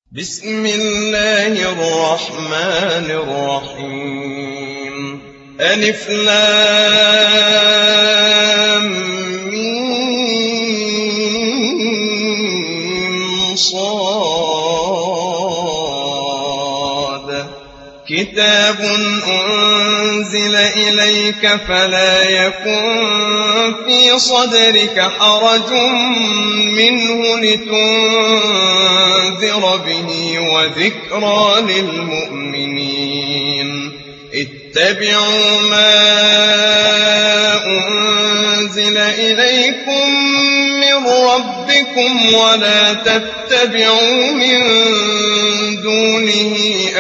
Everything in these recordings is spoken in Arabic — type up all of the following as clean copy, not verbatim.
بسم الله الرحمن الرحيم ألف لام ميم صاد كتاب أنزل إليك فلا يكن في صدرك حرج منه لتنذر به وذكرى للمؤمنين اتبعوا ما أنزل إليكم من ربكم ولا تتبعوا من دونه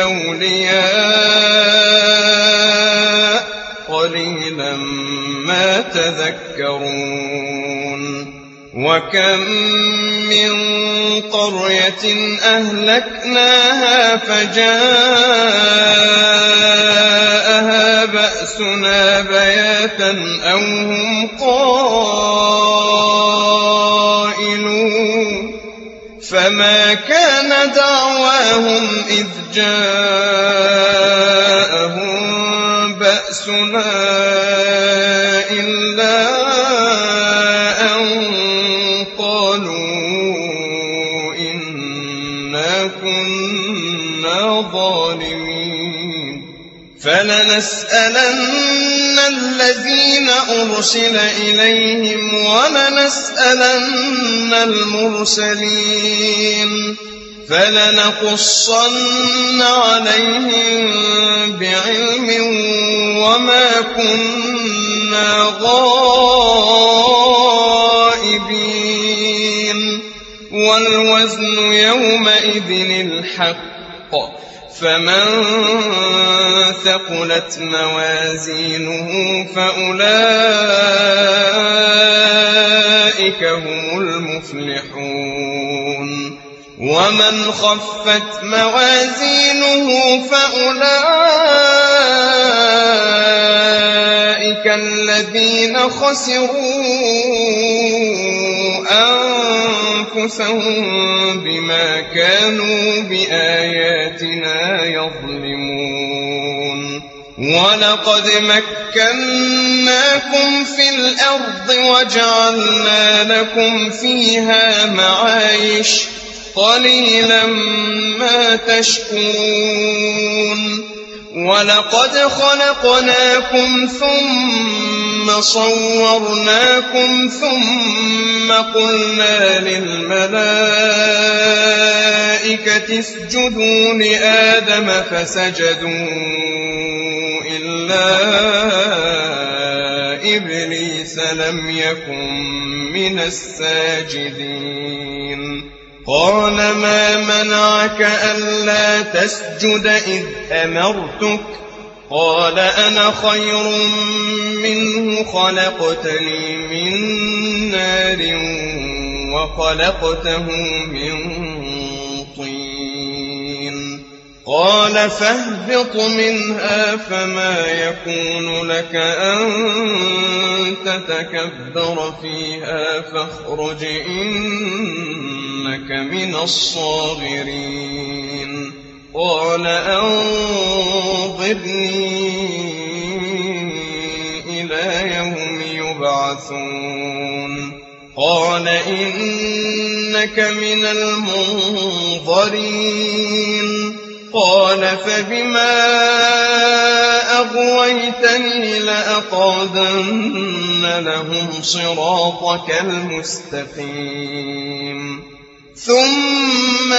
أولياء قليلا ما تذكرون وكم من قرية أهلكناها فجاءها بأسنا بياتا أو هم قائلون فما كان دعواهم إذ جاءهم بأسنا إلا أن قالوا إنا كنا ظالمين فلنسألن الذين أرسل إليهم ولنسألن المرسلين فلنقصن عليهم بعلم وما كنا غائبين والوزن يومئذ الحق فمن ثقلت موازينه فأولئك هم المفلحون ومن خفت موازينه فأولئك الذين خسروا أنفسهم بما كانوا بآياتنا يظلمون ولقد مكناكم في الأرض وجعلنا لكم فيها معايش قليلا ما تشكرون ولقد خلقناكم ثم صورناكم ثم قلنا للملائكة اسجدوا لآدم فسجدوا إلا إبليس لم يكن من الساجدين قال ما منعك ألا تسجد إذ أمرتك قال أنا خير منه خلقتني من نار وخلقته من طين قال فاهبط منها فما يكون لك أن تتكبر فيها فاخرج إنك من الصاغرين قال أنظرني إلى يوم يبعثون قال إنك من المنظرين قال فبما أغويتني لأقعدن لهم صراطك المستقيم ثم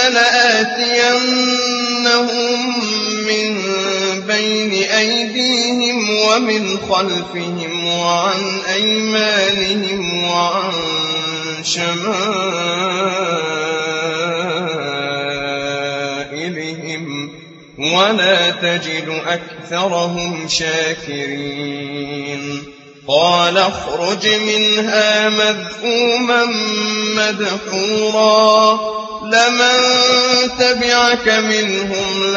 لآتينهم من بين أيديهم ومن خلفهم وعن أيمانهم وعن شمائلهم ولا تجد أكثرهم شاكرين قال اخرج منها مذءوما مدحورا لمن تبعك منهم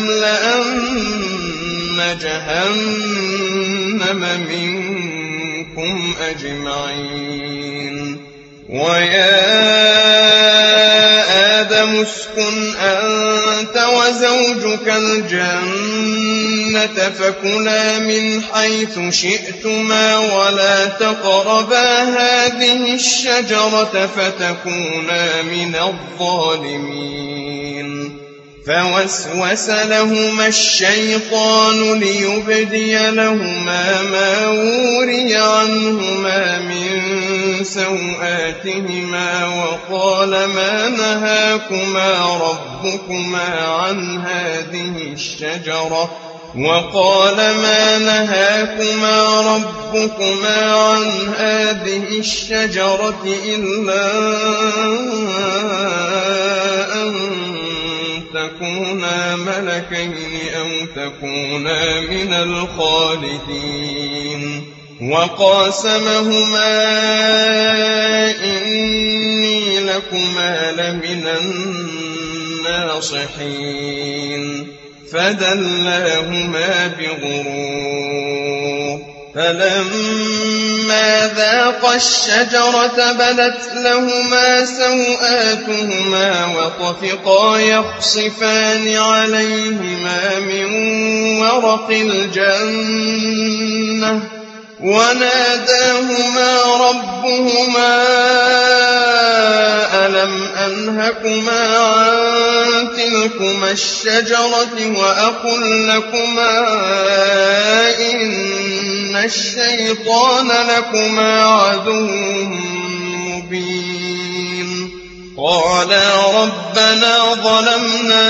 لأملأن جهنم منكم أجمعين ويا آدم اسكن أنت وزوجك الجنة فكلا من حيث شئتما ولا تقربا هذه الشجرة فتكونا من الظالمين فوسوس لهما الشيطان ليبدي لهما ما وري عنهما من سوآتهما وقال ما نهاكما ربكما عن هذه الشجرة إلا أن تكونا ملكين أو تكونا من الخالدين وقاسمهما إني لكما لمن الناصحين فدلاهما بغرور فلما ذاقا الشجرة بدت لهما سوآتهما وطفقا يخصفان عليهما من ورق الجنة وناداهما ربهما ألم أنهكما عن تلكما الشجرة وأقل لكما إن الشيطان لكما عدو مبين قالا ربنا ظلمنا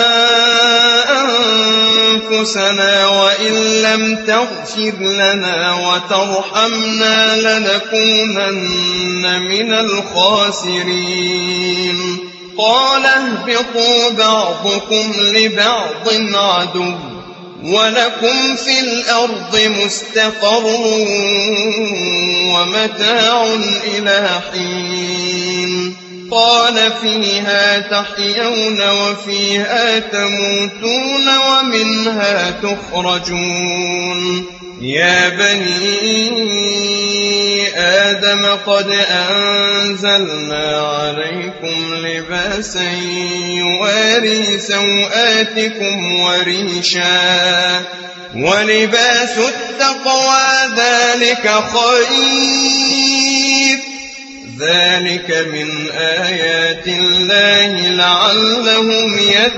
أنفسنا وإن لم تغفر لنا وترحمنا لنكونن من الخاسرين قال اهبطوا بعضكم لبعض عدو ولكم في الأرض مستقر ومتاع إلى حين قال فيها تحيون وفيها تموتون ومنها تخرجون يا بني آدم قد أنزلنا عليكم لباسا يواري سوآتكم وريشا ولباس التقوى ذلك من آيات الله لعلهم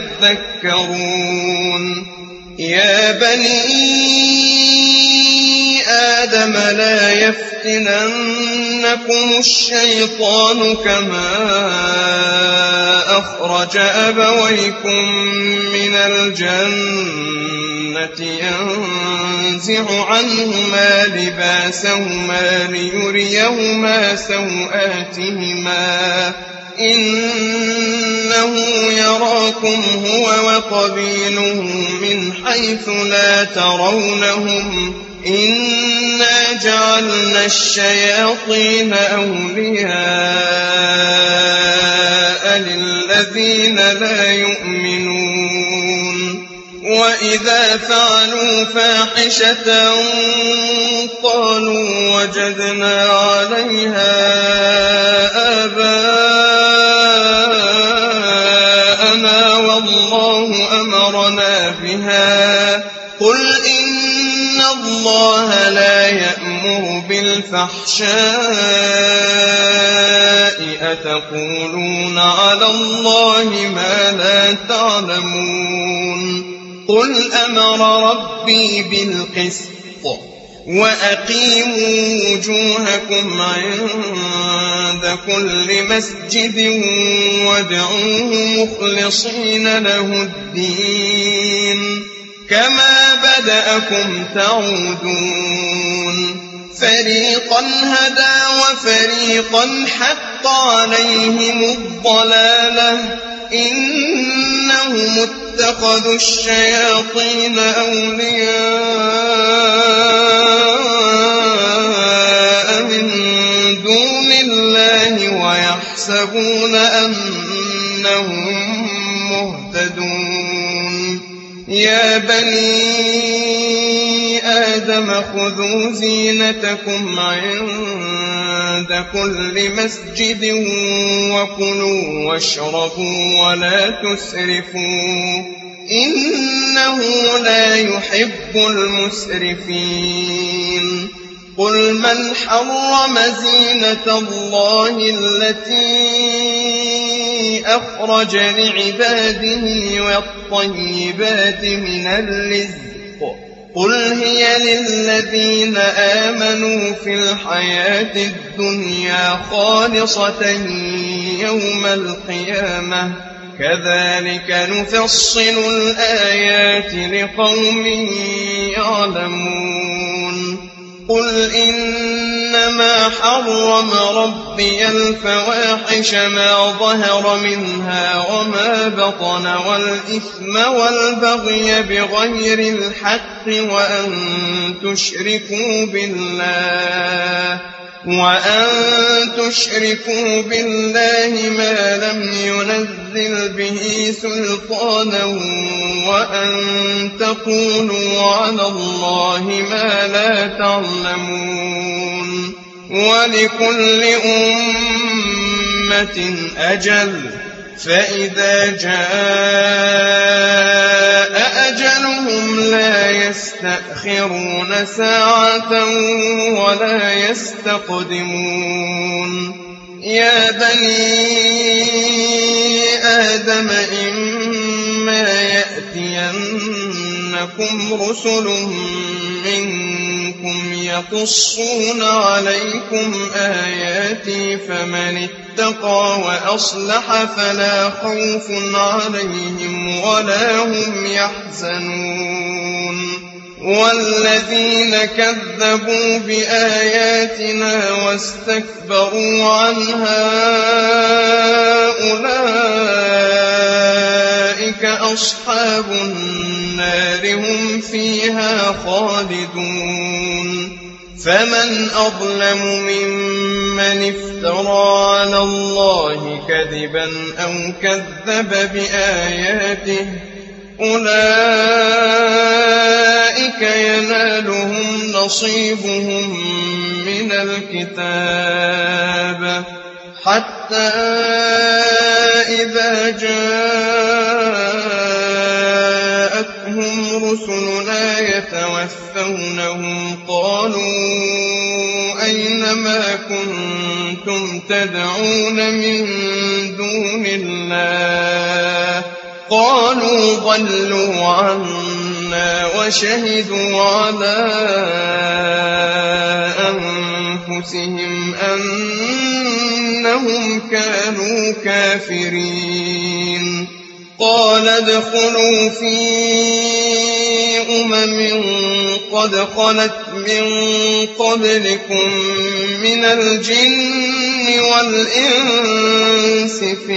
يذكرون يا بني آدم لا يفتننكم الشيطان كما أخرج أبويكم من الجنة ينزع عنهما لباسهما ليريهما سوآتهما إنه يراكم هو وقبيله من حيث لا ترونهم إنا جعلنا الشياطين أولياء للذين لا يؤمنون وإذا فعلوا فاحشة قالوا وجدنا عليها آباءنا والله أمرنا بها قل إن الله لا يأمر بالفحشاء أتقولون على الله ما لا تعلمون قل أمر ربي بالقسط وأقيموا وجوهكم عند كل مسجد وادعوه مخلصين له الدين كما بدأكم تعودون فريقا هدى وفريقا حق عليهم الضلالة إنهم اتخذوا الشياطين أولياء من دون الله ويحسبون أنهم مهتدون يا بني آدم خذوا زينتكم عند عند كل مسجد وكلوا واشربوا ولا تسرفوا إنه لا يحب المسرفين قل من حرم زينة الله التي أخرج لعباده والطيبات من الرزق قل هي للذين آمنوا في الحياة الدنيا خالصة يوم القيامة كذلك نفصل الآيات لقوم يعلمون قل إنما حرم ربي الفواحش ما ظهر منها وما بطن والإثم والبغي بغير الحق وأن تشركوا بالله ما لم ينزل به سلطانا وأن تقولوا على الله ما لا تعلمون ولكل أمة أجل فإذا جاء أجلهم لا يستأخرون ساعة ولا يستقدمون يا بني آدم إما يأتينكم رسل منكم يقصون عليكم آياتي فمن اتقى وأصلح فلا خوف عليهم ولا هم يحزنون والذين كذبوا بآياتنا واستكبروا عنها أولئك أصحاب النار هم فيها خالدون فمن أظلم ممن افترى على الله كذبا أو كذب بآياته أولئك ينالهم نصيبهم من الكتاب حتى إذا جاءتهم رسلنا يتوفونهم قالوا أين ما كنتم تدعون من دون الله قالوا ضلوا عنا وشهدوا على أنفسهم أنهم كانوا كافرين قال ادخلوا في قد خلت من قبلكم من الجن والإنس في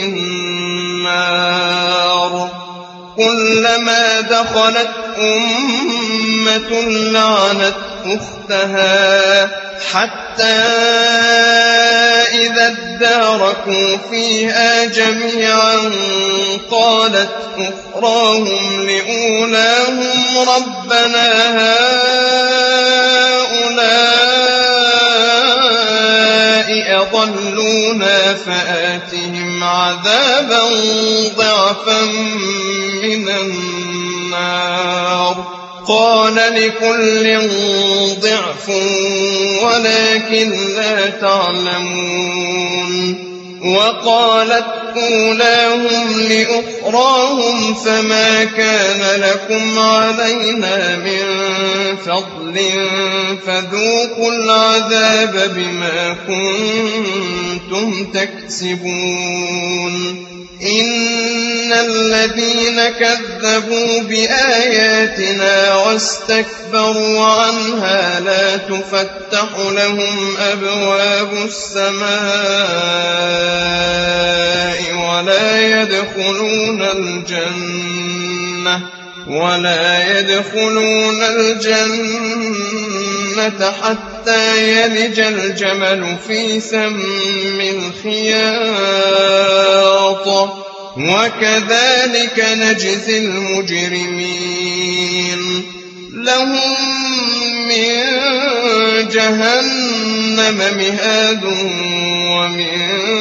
النار كلما دخلت أمة لعنت أختها حتى إذا اداركوا فيها جميعا قالت أخراهم لأولاهم ربنا هؤلاء أضلونا فآتهم عذابا ضعفا من النار قال لكل ضعف ولكن لا تعلمون وقالت أولاهم لأخراهم فما كان لكم علينا من فضل فذوقوا العذاب بما كنتم تكسبون إن الذين كذبوا بآياتنا واستكبروا عنها لا تفتح لهم أبواب السماء ولا يدخلون الجنة حتى يلج الجمل في سم الخياط وكذلك نجزي المجرمين لهم من جهنم مهاد ومن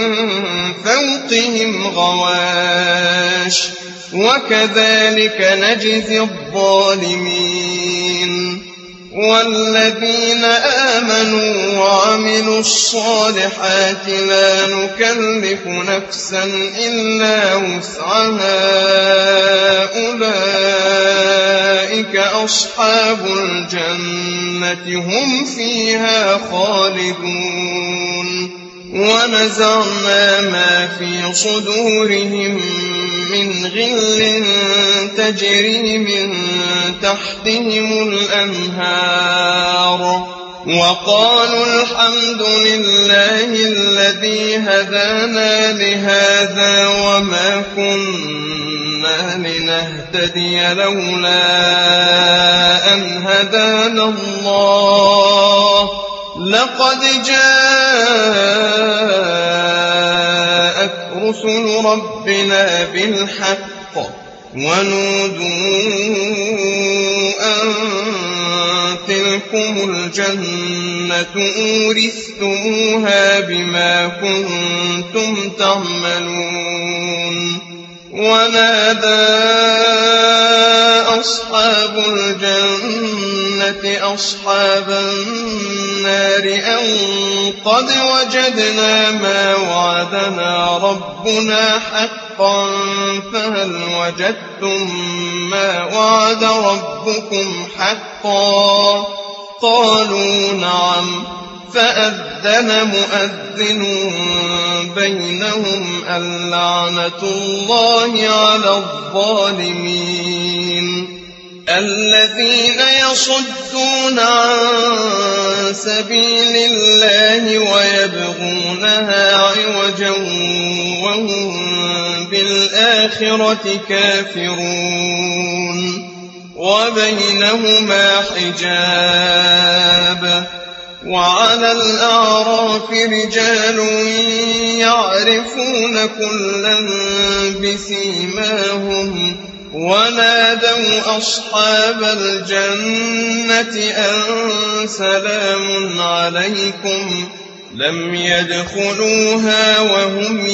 فوقهم غواش وكذلك نجزي الظالمين والذين آمنوا وعملوا الصالحات لا نكلف نفسا إلا وسعها أولئك أصحاب الجنة هم فيها خالدون ونزعنا ما في صدورهم من غل تجري من تحتهم الأنهار وقالوا الحمد لله الذي هدانا لهذا وما كنا لنهتدي لولا أن هدانا الله لقد جاءت رسل ربنا بالحق ونودوا أن تلكم الجنة أورثتموها بما كنتم تعملون ونادى أصحاب الجنة أصحاب النار أن قد وجدنا ما وعدنا ربنا حقا فهل وجدتم ما وعد ربكم حقا قالوا نعم فأذن مؤذن بينهم اللعنة الله على الظالمين الذين يصدون عن سبيل الله ويبغونها عوجا وهم بالآخرة كافرون وبينهما حجاب وعلى الأعراف رجال يعرفون كلا بسيماهم ونادوا أصحاب الجنة أن سلام عليكم لم يدخلوها وهم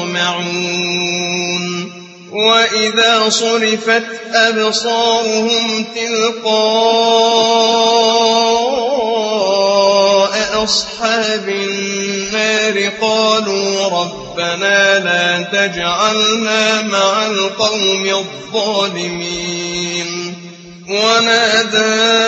يطمعون وإذا صرفت أبصارهم تلقاء أصحاب النار قالوا ربنا لا تجعلنا مع القوم الظالمين ونادى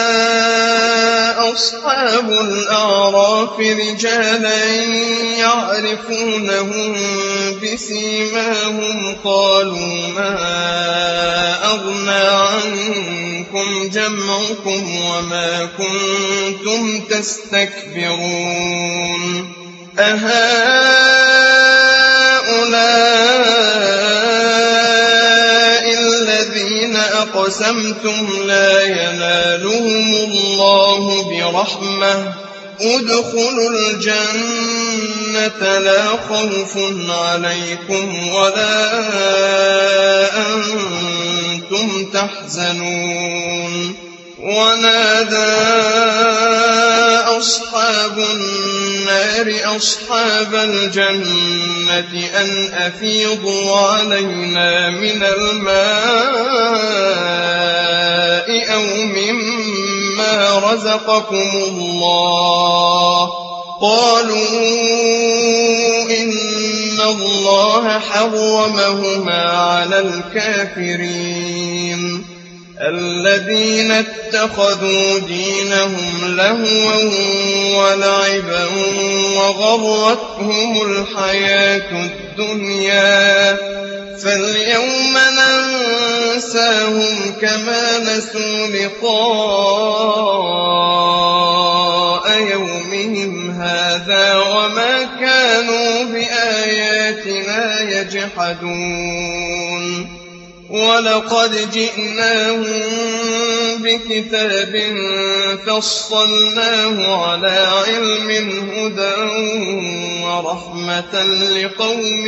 أصحاب الأعراف رجالا يعرفونهم بسيماهم قالوا ما أغنى عنكم جمعكم وما كنتم تستكبرون أهؤلاء الذين أقسمتم لا ينالهم الله برحمة ادخلوا الجنة لا خوف عليكم ولا أنتم تحزنون ونادى أصحاب النار أصحاب الجنة أن أفيضوا علينا من الماء أو مما رزقكم الله قالوا إن الله حرمهما على الكافرين الذين اتخذوا دينهم لهوا ولعبا وغرتهم الحياة الدنيا فاليوم ننساهم كما نسوا لقاء يومهم هذا وما كانوا بآياتنا يجحدون ولقد جئناهم بكتاب فصلناه على علم هدى ورحمة لقوم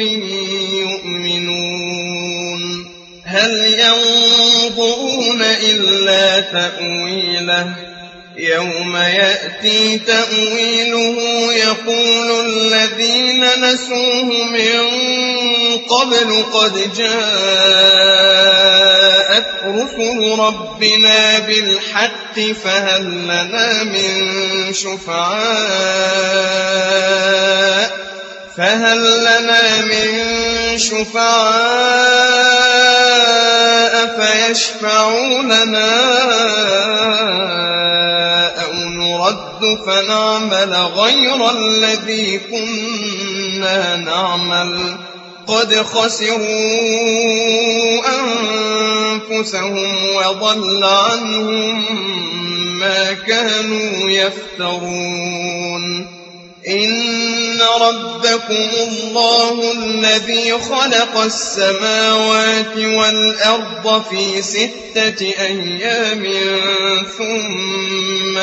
يؤمنون هل ينظرون إلا تأويله يوم يأتي تأويله يقول الذين نسوه من قبل قد جاءت رسل ربنا بالحق فهل لنا من شفعاء فيشفعوا لنا أو نرد فنعمل غير الذي كنا نعمل قد خسروا أنفسهم وضل عنهم ما كانوا يفترون إن ربكم الله الذي خلق السماوات والأرض في 6 أيام ثم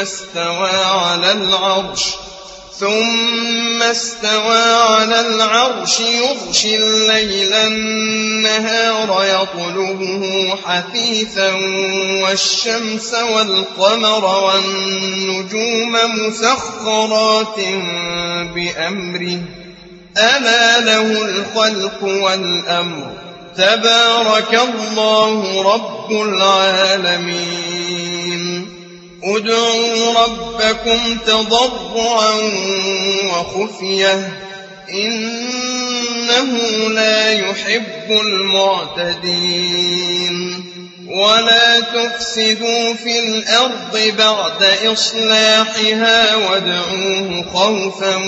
استوى على العرش يغشي الليل النهار يطلبه حثيثا والشمس والقمر والنجوم مسخرات بأمره ألا له الخلق والأمر تبارك الله رب العالمين ادعوا ربكم تضرعا وخفية إنه لا يحب المعتدين ولا تفسدوا في الأرض بعد إصلاحها وادعوه خوفا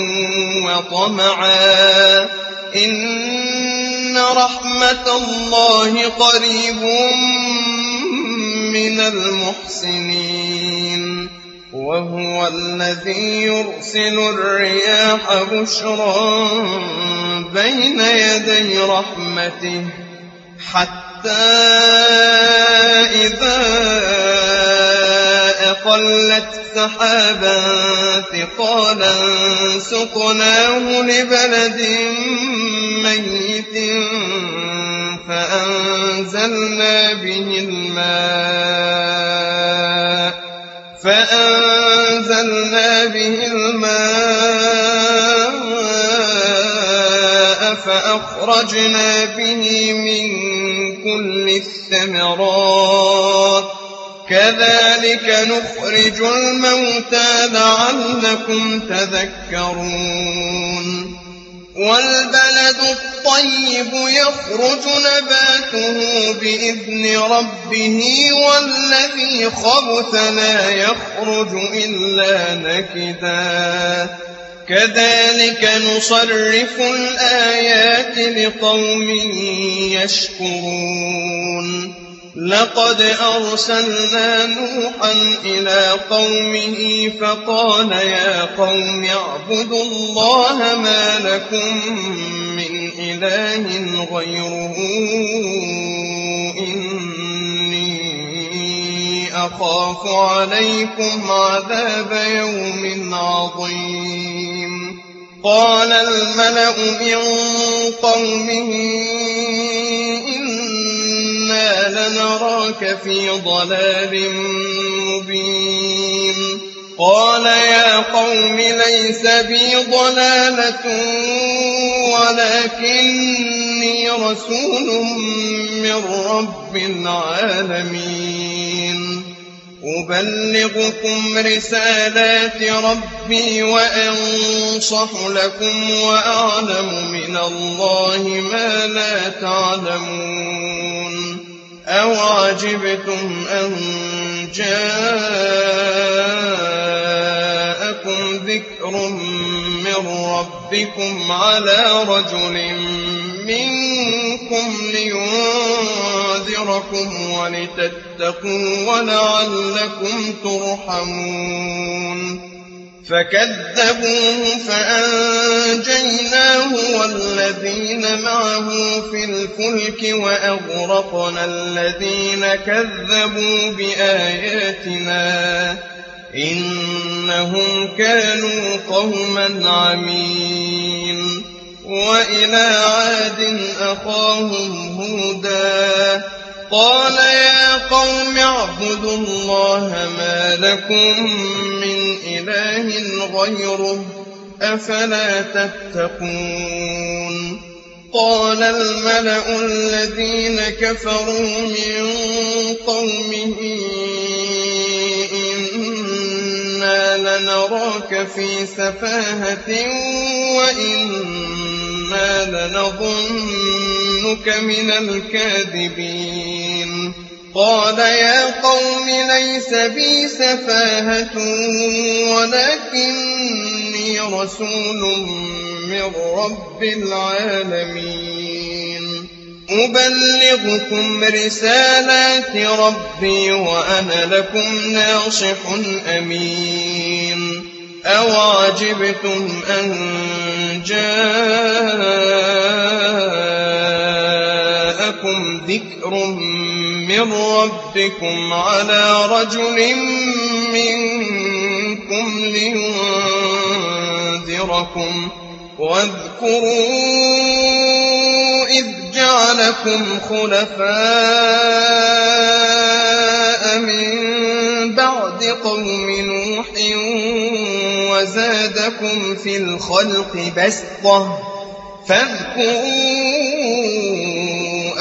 وطمعا إن رحمة الله قريب من المحسنين وهو الذي يرسل الرياح بشرا بين يدي رحمته حتى إذا أقلت سحابا ثقالا سقناه لبلد ميت فأنزلنا به الماء فأخرجنا به من كل الثمرات كذلك نخرج الموتى لعلكم تذكرون والبلد الطيب يخرج نباته بإذن ربه والذي خبث لا يخرج إلا نكدا كذلك نصرف الآيات لقوم يشكرون لقد أرسلنا نوحا إلى قومه فقال يا قوم اعبدوا الله ما لكم من إله غيره إني أخاف عليكم عذاب يوم عظيم قال الملأ من قومه لنراك في ضلال مبين قال يا قوم ليس بي ضلالة ولكني رسول من رب العالمين أبلغكم رسالات ربي وأنصح لكم وأعلم من الله ما لا تعلمون أوعجبتم أن جاءكم ذكر من ربكم على رجل منكم لينذركم ولتتقوا ولعلكم ترحمون فكذبوه فأنجيناه والذين معه في الفلك وأغرقنا الذين كذبوا بآياتنا إنهم كانوا قوما عمين وإلى عاد أخاهم هودا قال يا قوم اعبدوا الله ما لكم من إله غيره أفلا تتقون قال الملأ الذين كفروا من قومه إنا لنراك في سفاهة وإنا لنظنك من الكاذبين قال يا قوم ليس بي سفاهة ولكني رسول من رب العالمين أبلغكم رسالات ربي وأنا لكم ناصح أمين أوعجبتم أن جاءكم ذكر من ربكم على رجل منكم لينذركم واذكروا إذ جعلكم خلفاء من بعد قوم نوح وزادكم في الخلق بسطة فاذكروا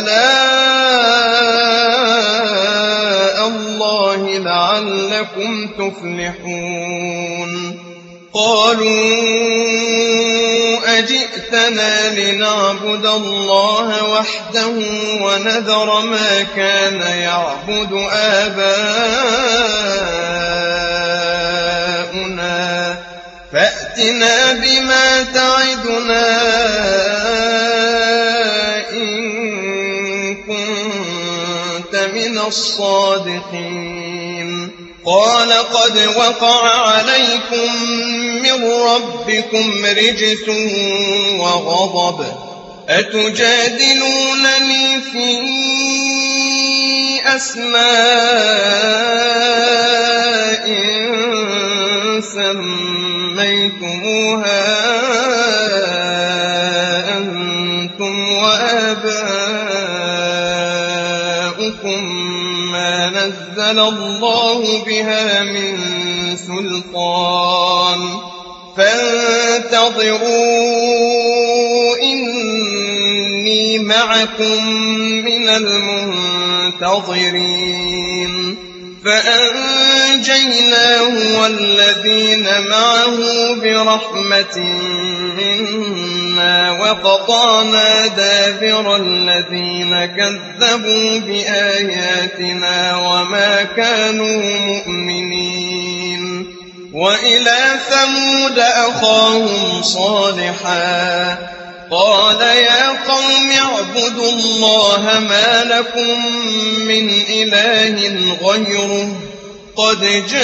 آلاء الله لعلكم تفلحون قالوا أجئتنا لنعبد الله وحده ونذر ما كان يعبد آباؤنا فأتنا بما تعدنا إن كنت من الصادقين قال قد وقع عليكم من ربكم رجس وغضب أتجادلونني في أسماء سميتموها أنتم وآباؤكم ما نزل الله بها من سلطان فانتظروا إني معكم من المنتظرين فأنجيناه والذين معه برحمة منا وقطعنا دابر الذين كذبوا بآياتنا وما كانوا مؤمنين وإلى ثمود أخاهم صالحا قال يا قوم اعبدوا الله ما لكم من إله غيره قد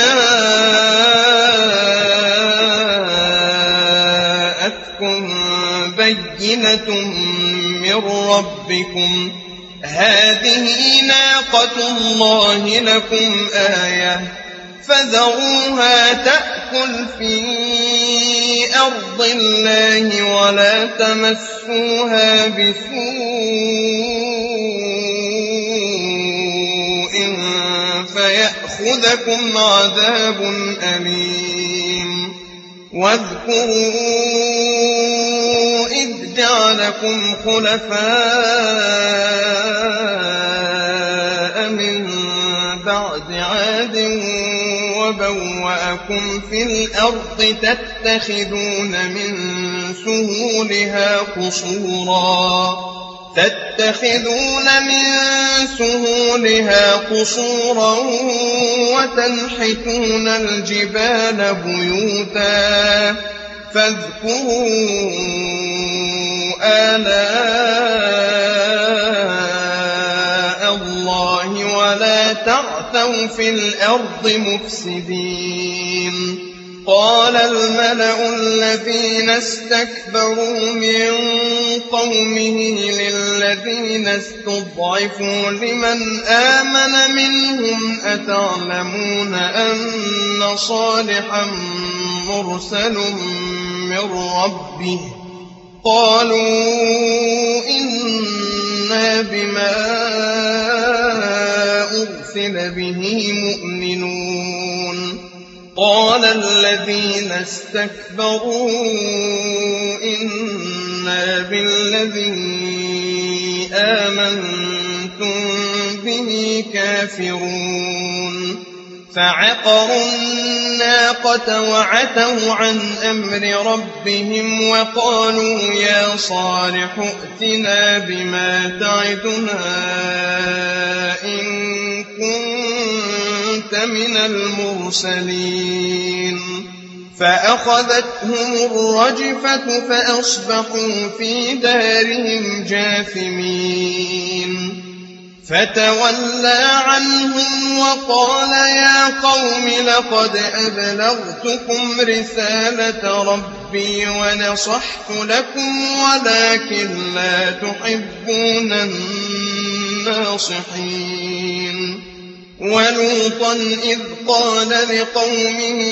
جاءتكم بينة من ربكم هذه ناقة الله لكم آية فذروها تأكل في أرض الله ولا تمسوها بسوء فيأخذكم عذاب أليم واذكروا إذ جعلكم خلفاء من بعد عاد وبوأكم في الأرض تتخذون من سهولها قصورا وتنحتون الجبال بيوتا فاذكروا آلاء الله ولا تعثوا في الأرض مفسدين قال الملأ الذين استكبروا من قومه للذين استضعفوا لمن آمن منهم أتعلمون أن صالحا مرسل من ربه قالوا إنا بما أرسل به مؤمنون قال الذين استكبروا إنا بالذي آمنتم به كافرون فعقروا الناقة وعتوا عن أمر ربهم وقالوا يا صالح ائتنا بما تعدنا إن كنت من المرسلين فأخذتهم الرجفة فأصبحوا في دارهم جاثمين فتولى عنهم وقال يا قوم لقد أبلغتكم رسالة ربي ونصحت لكم ولكن لا تحبون الناصحين ولوطا إذ قال لقومه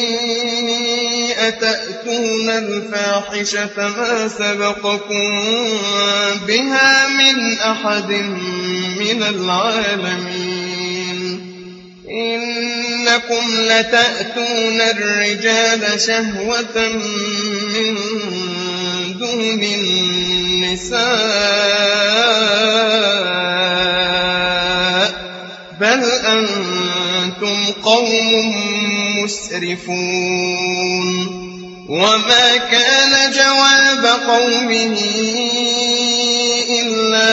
أتأتون الفاحشة ما سبقكم بها من أحد من العالمين إنكم لتأتون الرجال شهوة من دون النساء بل أنتم قوم مسرفون وما كان جواب قومه إلا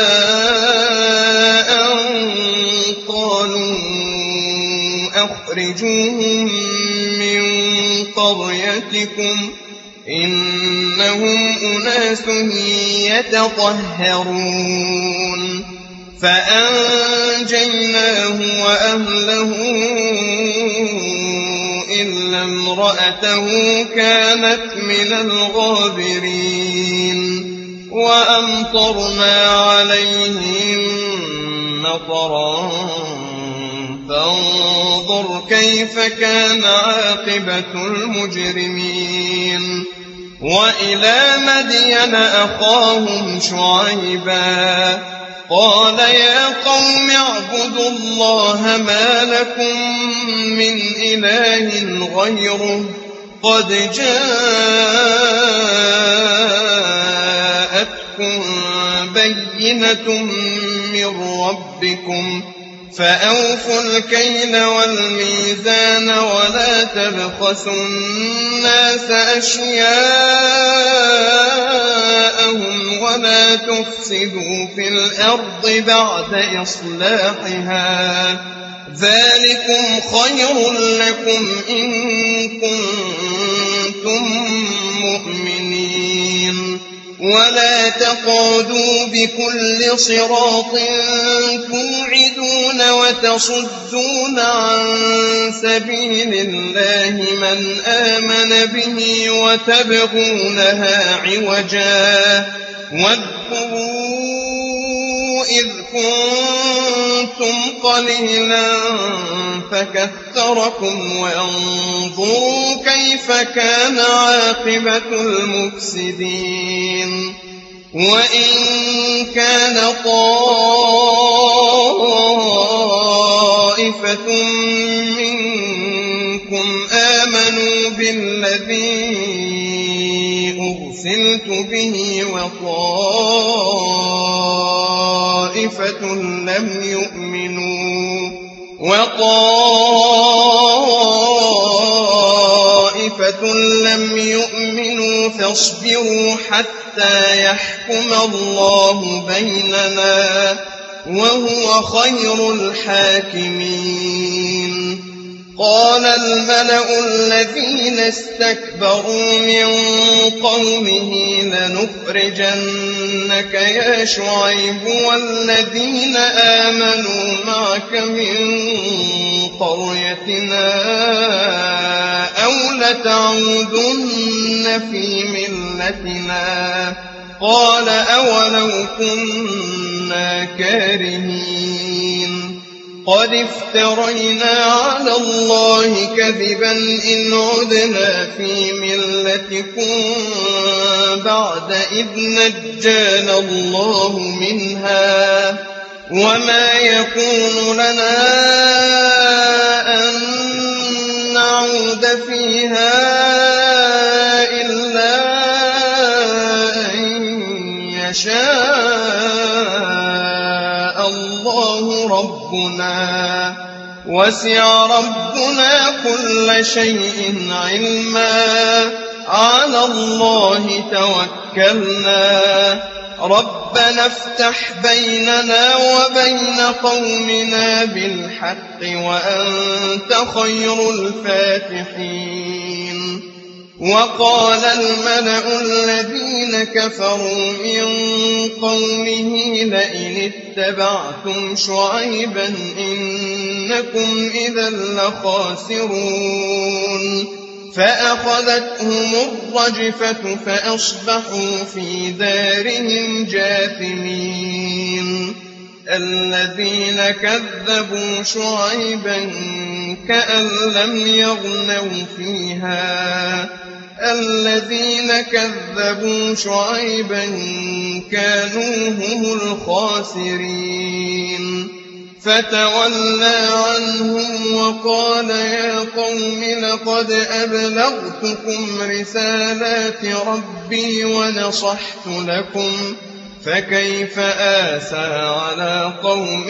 أن قالوا أخرجوهم من قريتكم إنهم أناس يتطهرون فأنجيناه وأهله إلا امرأته كانت من الغابرين وأمطرنا عليهم مطرا فانظر كيف كان عاقبة المجرمين وإلى مدين أخاهم شعيبا قال يا قوم اعبدوا الله ما لكم من إله غيره قد جاءتكم بينة من ربكم فأوفوا الكيل والميزان ولا تبخسوا الناس أشياءهم ولا تفسدوا في الأرض بعد إصلاحها ذلكم خير لكم إن كنتم مؤمنين ولا تقعدوا بكل صراط توعدون وتصدون عن سبيل الله من آمن به وتبغونها عوجا واذكروا إذ كنتم قليلا فكثركم وانظروا كيف كان عاقبة المفسدين وإن كان طائفة منكم آمنوا بالذي أرسلت به وطائفة لم يؤمنوا فاصبروا حتى يحكم الله بيننا وهو خير الحاكمين قال الملأ الذين استكبروا من قومه لنخرجنك يا شعيب والذين آمنوا معك من قريتنا أو لتعودن في ملتنا قال أولو كنا كارهين قد افترينا على الله كذبا إن عدنا في ملتكم بعد إذ نجانا الله منها وما يكون لنا أن نعود فيها إلا أن يشاء الله ربنا وسع ربنا كل شيء علما على الله توكلنا ربنا افتح بيننا وبين قومنا بالحق وأنت خير الفاتحين. وقال الملأ الذين كفروا من قومه لئن اتبعتم شعيبا إنكم إذا لخاسرون فأخذتهم الرجفة فأصبحوا في دارهم جاثمين. الذين كذبوا شعيبا كأن لم يغنوا فيها الذين كذبوا شعيبا كانوا هم الخاسرين. فتولى عنهم وقال يا قوم لقد أبلغتكم رسالات ربي ونصحت لكم فكيف آسى على قوم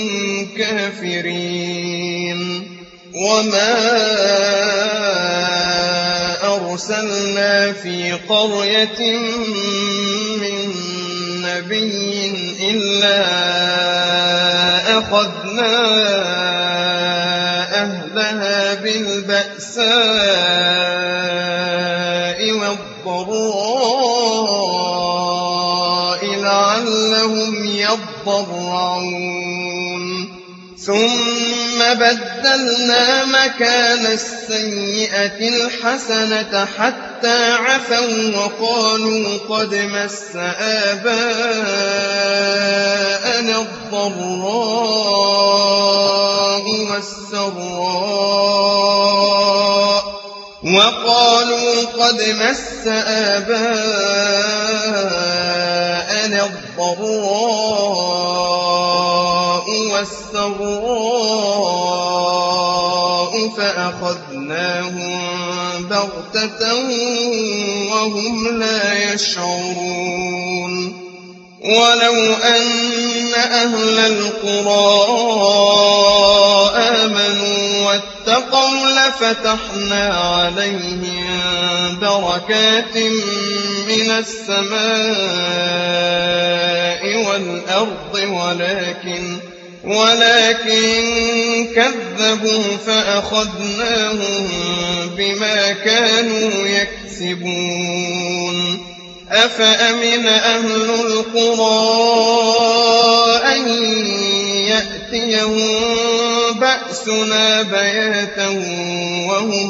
كافرين. وما أرسلنا في قرية من نبي إلا أخذنا أهلها بالبأساء والضراء لعلهم يضرعون ثم بدلنا مكان السيئة الحسنة حتى عفوا وقالوا قد مس آباءنا الضراء والسراء فأخذناهم بغتة وهم لا يشعرون. ولو أن أهل القرى آمنوا واتقوا لفتحنا عليهم بركات من السماء والأرض ولكن كذبوا فأخذناهم بما كانوا يكسبون. أفأمن أهل القرى أن يأتيهم بأسنا بياتا وهم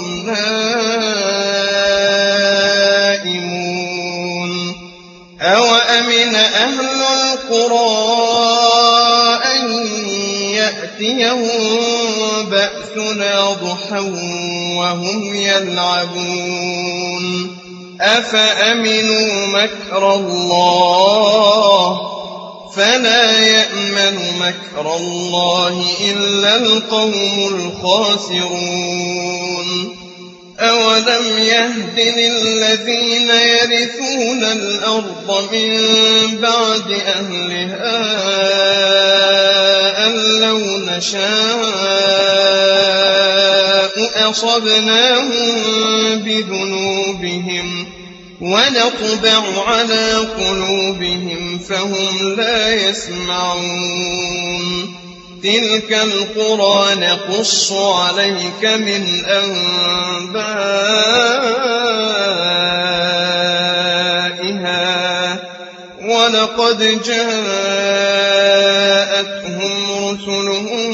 نائمون. أوأمن أهل القرى أن يأتيهم بأسنا ضحى وهم يلعبون. أفأمنوا مكر الله فلا يأمن مكر الله إلا القوم الخاسرون. أولم يهد للذين يرثون الأرض من بعد أهلها أن لو نشاء أصبناهم بذنوبهم ونطبع على قلوبهم فهم لا يسمعون. تلك القرى نقص عليك من أنبائها ولقد جاءتهم رسلهم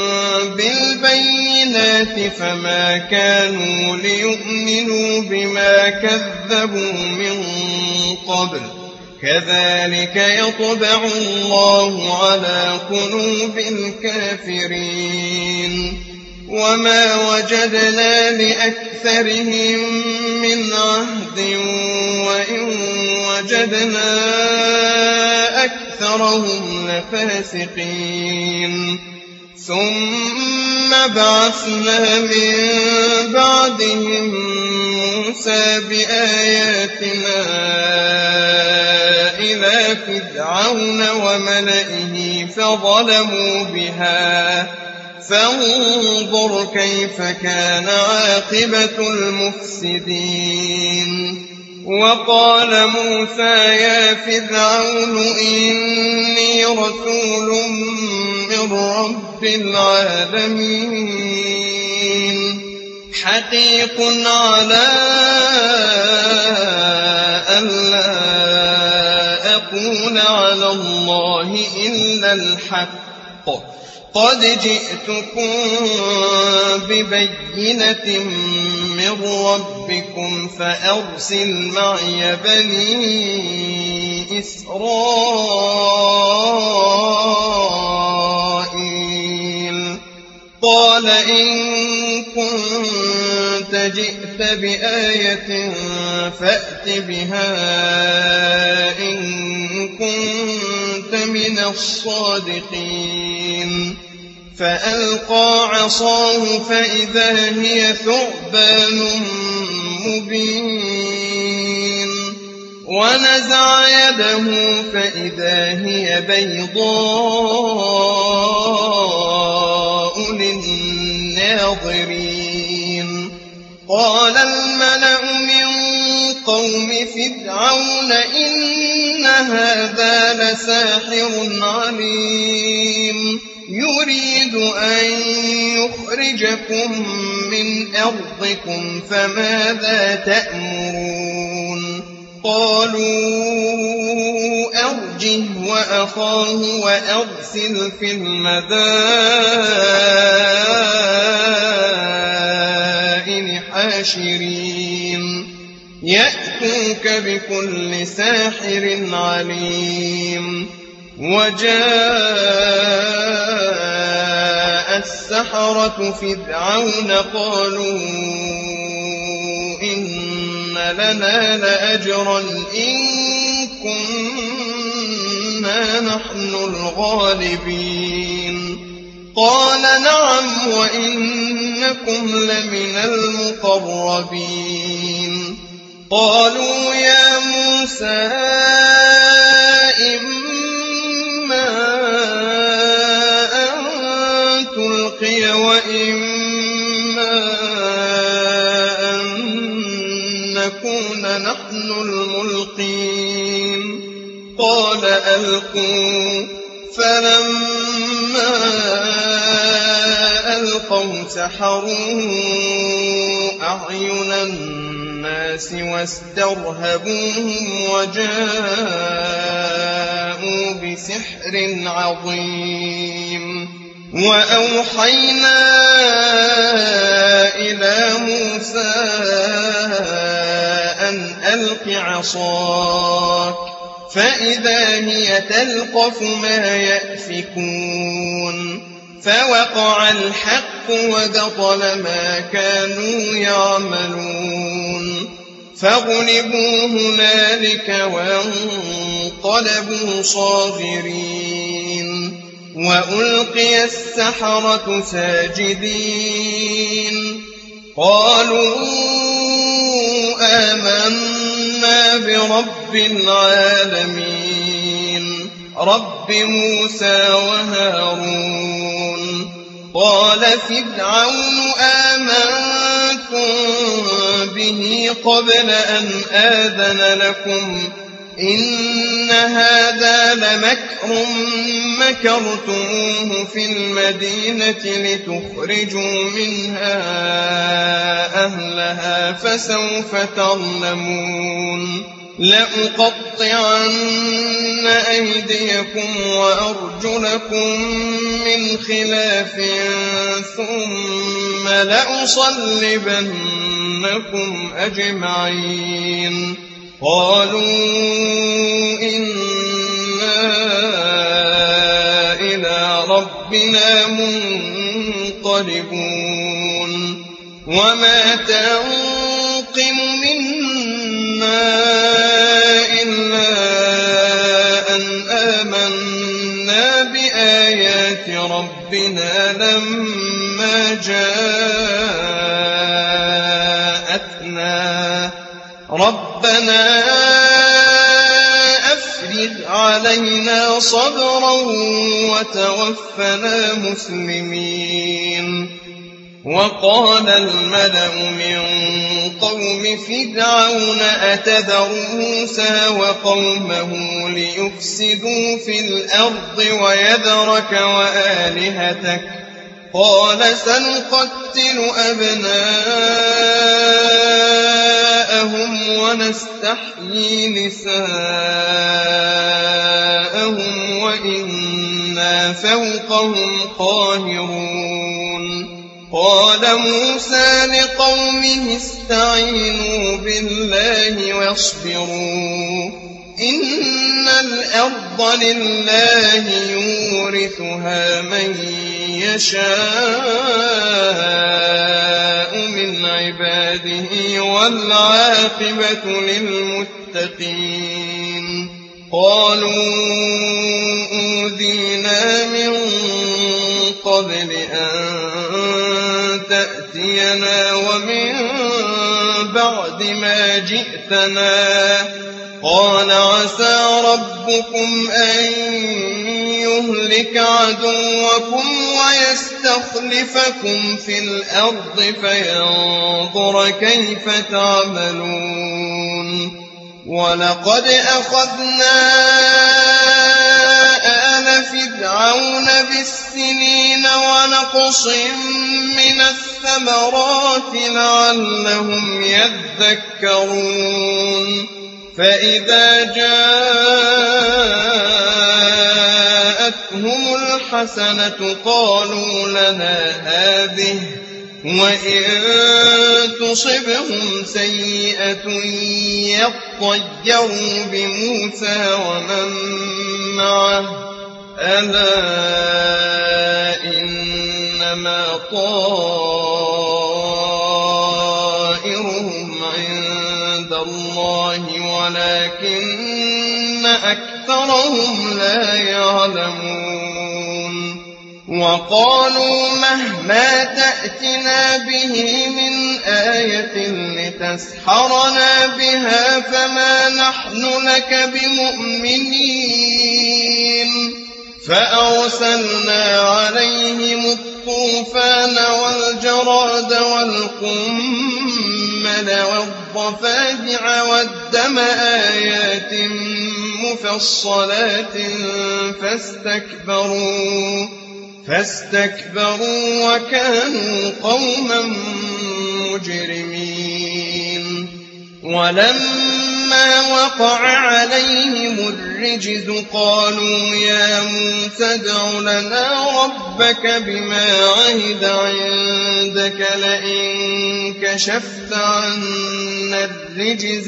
بالبينات فما كانوا ليؤمنوا بما كذبوا من قبل كذلك يطبع الله على قلوب الكافرين. وما وجدنا لأكثرهم من عهد وإن وجدنا أكثرهم أكثرهم لفاسقين ثم بعثنا من بعدهم موسى بآياتنا إلى فرعون وملئه فظلموا بها فانظر كيف كان عاقبة المفسدين. وقال موسى يا فرعون إني رسول من رب العالمين حقيق على ألا أقول على الله إلا الحق قد جئتكم ببينة من ربكم فأرسل معي بني إسرائيل. قال إن كنت جئت بآية فأت بها إن كنت من الصادقين. فألقى عصاه فإذا هي ثعبان مبين ونزع يده فإذا هي بيضاء للناظرين. قال الملأ من قوم فرعون إن هذا لساحر عليم يريد أن يخرجكم من أرضكم فماذا تأمرون. قالوا أرجه وأخاه وأرسل في المدائن حاشرين يأتوك بكل ساحر عليم. وجاء السحرة فرعون قالوا إن لنا لأجرا إن كنا نحن الغالبين. قال نعم وإنكم لمن المقربين. قالوا يا موسى إما أن تلقي وإما أن نكون نحن الملقين. قال ألقوا. فلما ألقوا سحروا أعين الناس واسترهبوهم وجاءوا بسحر عظيم. وأوحينا إلى موسى أن ألق عصاك فإذا هي تلقف ما يأفكون. فوقع الحق وبطل ما كانوا يعملون. فغلبوا هنالك وانقلبوا صاغرين. وألقي السحرة ساجدين قالوا آمنا برب العالمين رب موسى وهارون. قال فرعون آمنتم به قبل أن آذن لكم إن هذا لمكر مكرتموه في المدينة لتخرجوا منها أهلها فسوف تعلمون. لأقطعن أيديكم وأرجلكم من خلاف ثم لأصلبنكم أجمعين. قالوا إنا إلى ربنا منقلبون. وما تنقم منا إلا أن آمنا آيات ربنا لما جاءتنا ربنا أفرغ علينا صبرا وتوفنا مسلمين. وقال الملأ من قوم فرعون أتذر موسى وقومه ليفسدوا في الأرض ويذرك وآلهتك قال سنقتل أبناءهم ونستحيي نساءهم وإنا فوقهم قاهرون. قال موسى لقومه استعينوا بالله واصبروا إن الأرض لله يورثها من يشاء من عباده والعاقبة للمتقين. قالوا أوذينا من قبل أن تأتينا ومن بعد ما جئتنا قال عسى ربكم أن يهلك عدوكم ويستخلفكم في الأرض فينظر كيف تعملون. ولقد أخذنا آل فرعون بالسنين ونقص من الثمرات لعلهم يذكرون. فإذا جاءتهم الحسنة قالوا لنا هذه وإن تصبهم سيئة يطيروا بموسى ومن معه ألا إنما طائرهم عند الله ولكن أكثرهم لا يعلمون. وقالوا مهما تأتنا به من آية لتسحرنا بها فما نحن لك بمؤمنين. فأرسلنا عليهم الطوفان والجراد والقمل والضفادع والدم آيات مفصلات فاستكبروا وكانوا قوما مجرمين. ولما وقع عليهم الرجز قالوا يا موسى ادع لنا ربك بما عهد عندك لئن كشفت عنا الرجز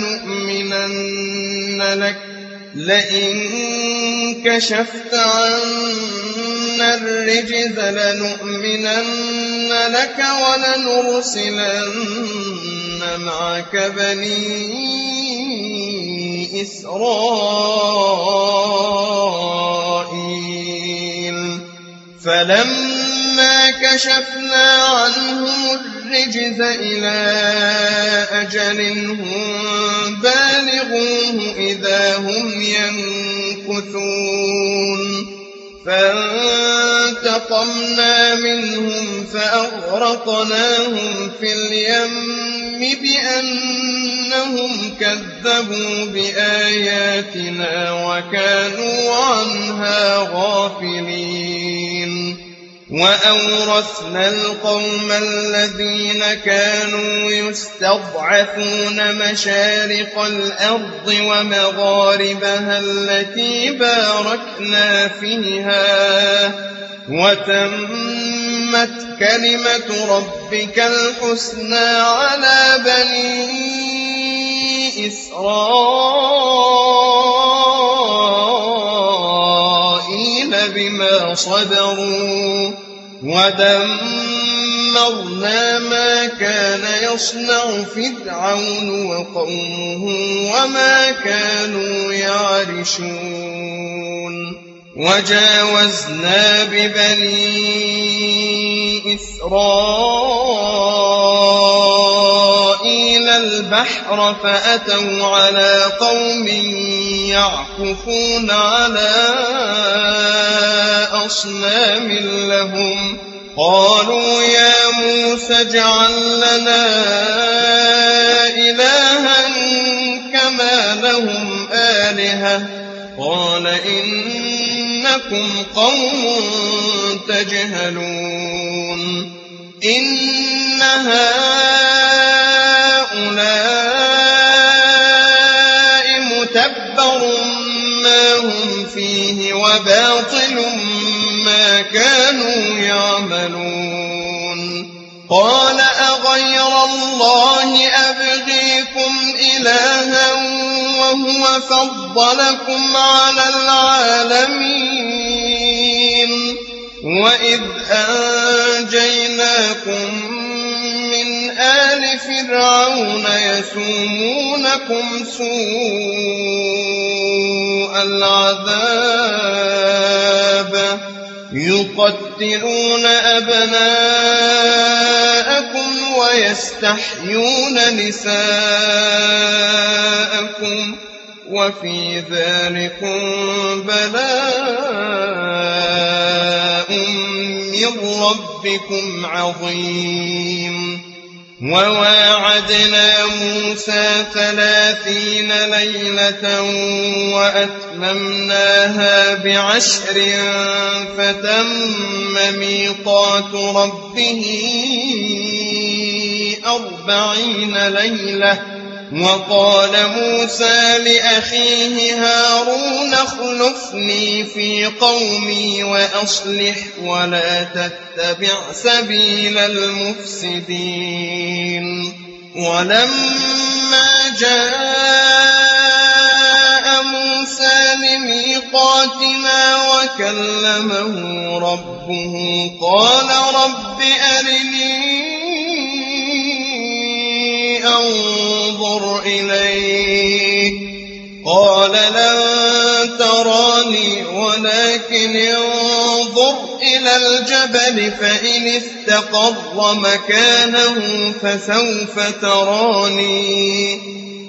لنؤمنن لك ولنرسلن معك بني إسرائيل. فلما كشفنا عنهم الرجز إلى أجل هم بالغوه إذا هم ينكثون. فانتقمنا منهم فأغرقناهم في اليم بأنهم كذبوا بآياتنا وكانوا عنها غافلين. وأورثنا القوم الذين كانوا يستضعفون مشارق الأرض ومغاربها التي باركنا فيها وتمت كلمة ربك الحسنى على بني إسرائيل بما صبروا ودمرنا ما كان يصنع فرعون وقومه وما كانوا يعرشون. وجاوزنا ببني إسرائيل البحر فأتوا على قوم يعكفون على أصنام لهم قالوا يا موسى اجعل لنا إلها كما لهم آلهة قال إنكم قوم تجهلون إن هؤلاء متبر ما هم فيه وباطل ما كانوا يعملون قال أغير الله أبغيكم إلها وهو فضلكم على العالمين وإذ أنجيناكم من آل فرعون يسومونكم سوء العذاب يقتلون أبناءكم ويستحيون نساءكم وفي ذلكم بلاء من ربكم عظيم وواعدنا موسى 30 ليلة وأتممناها ب10 فتم ميقات ربه 40 ليلة وقال موسى لأخيه هارون اخلفني في قومي وأصلح ولا تتبع سبيل المفسدين ولما جاء موسى لميقاتنا وكلمه ربه قال رب أرني أنظر إليك قال لن تراني ولكن انظر إلى الجبل فإن استقر مكانه فسوف تراني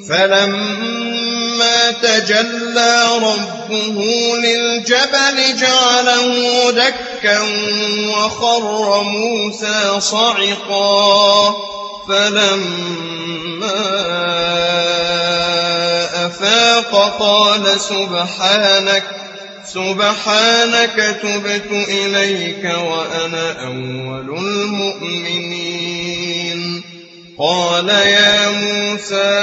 فلما تجلى ربه للجبل جعله دكا وخر موسى صعقا فلما أفاق قال سبحانك تبت إليك وأنا أول المؤمنين قال يا موسى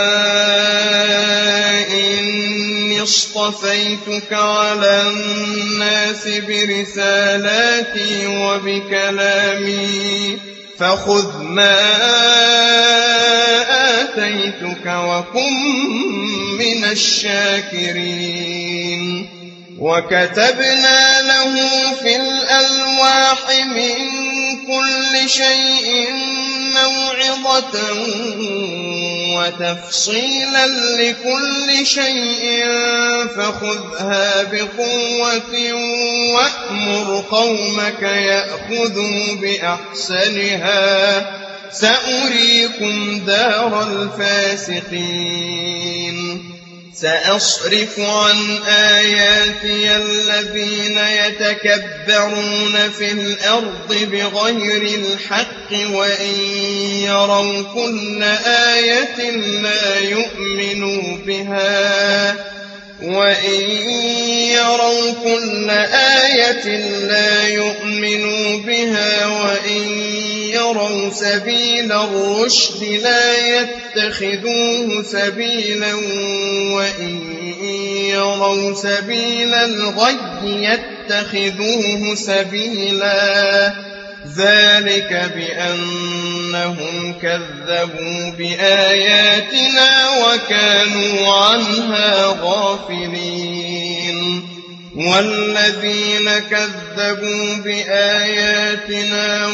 إني اصطفيتك على الناس برسالاتي وبكلامي فخذ ما آتيتك وكن من الشاكرين وكتبنا له في الألواح من كل شيء موعظة وتفصيلا لكل شيء فخذها بقوة وأمر قومك يأخذوا بأحسنها سأريكم دار الفاسقين سأصرف عن آياتي الذين يتكبرون في الأرض بغير الحق وإن يروا كل آية لا يؤمنوا بها وإن يروا سبيل الرشد لا يتخذوه سبيلا وإن يروا سبيل الغي يتخذوه سبيلا ذلك بأنهم كذبوا بآياتنا وكانوا عنها غافلين والذين كذبوا بآياتنا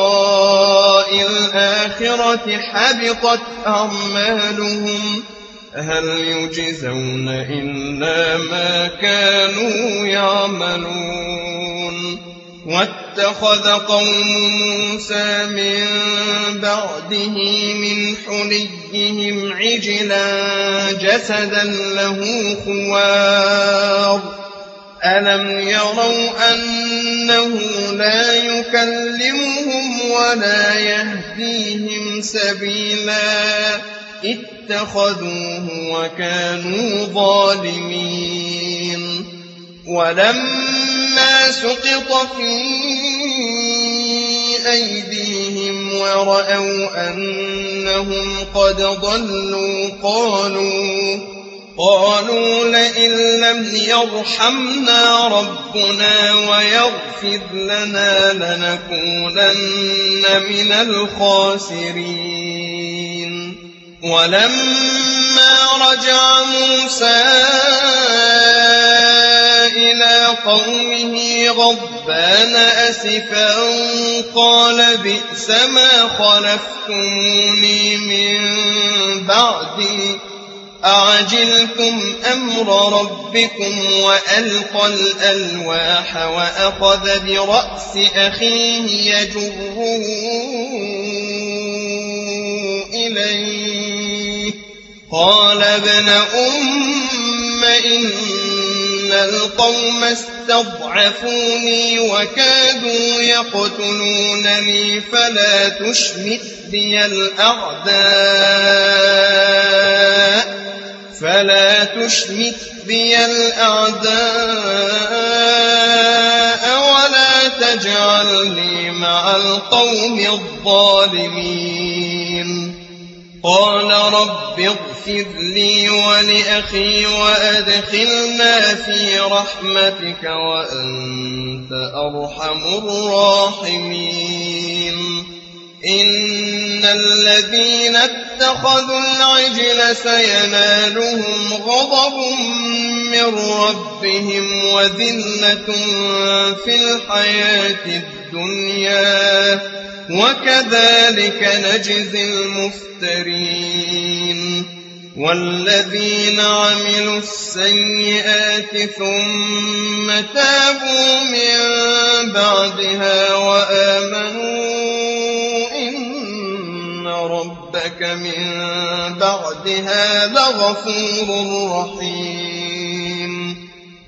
ولقاء الآخرة حبطت أعمالهم هل يجزون إلا ما كانوا يعملون واتخذ قوم موسى من بعده من حليهم عجلا جسدا له خوار ألم يروا أنه لا يكلمهم ولا يهديهم سبيلا اتخذوه وكانوا ظالمين ولما سقط في أيديهم ورأوا أنهم قد ضلوا قالوا لئن لم يرحمنا ربنا ويغفر لنا لنكونن من الخاسرين ولما رجع موسى إلى قومه غضبان أسفا قال بئس ما خلفتموني من بعدي أعجلتم أمر ربكم وألقى الألواح وأخذ برأس أخيه يجره إليه قال ابن أم إن القوم استضعفوني وكادوا يقتلونني فلا تشمت بي الأعداء ولا تجعلني مع القوم الظالمين قال رب اغفر لي ولأخي وأدخلنا في رحمتك وأنت أرحم الراحمين إن الذين اتخذوا العجل سينالهم غضب من ربهم وذلة في الحياة الدنيا وكذلك نجزي المفترين والذين عملوا السيئات ثم تابوا من بعدها وآمنوا إن ربك من بعدها لغفور رحيم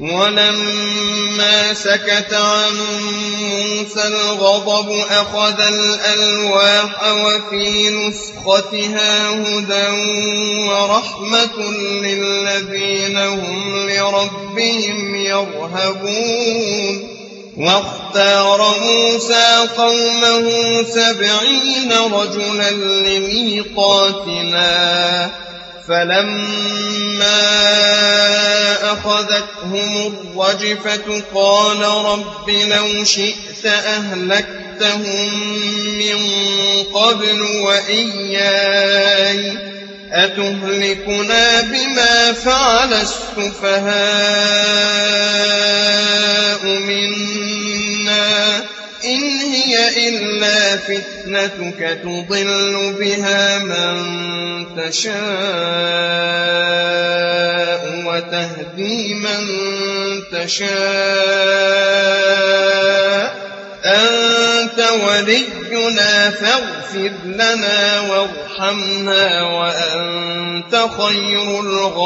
ولما سكت عن موسى الغضب أخذ الألواح وفي نسختها هدى ورحمة للذين هم لربهم يرهبون واختار موسى قومه 70 رجلا لميقاتنا فلما أخذتهم الرجفة قال رب لو شئت أهلكتهم من قبل وإياي أتهلكنا بما فعل السفهاء منا إن هي إلا فتنتك تضل بها من تشاء وتهدي من تشاء أنت ولينا فاغفر لنا وارحمنا وأنت خير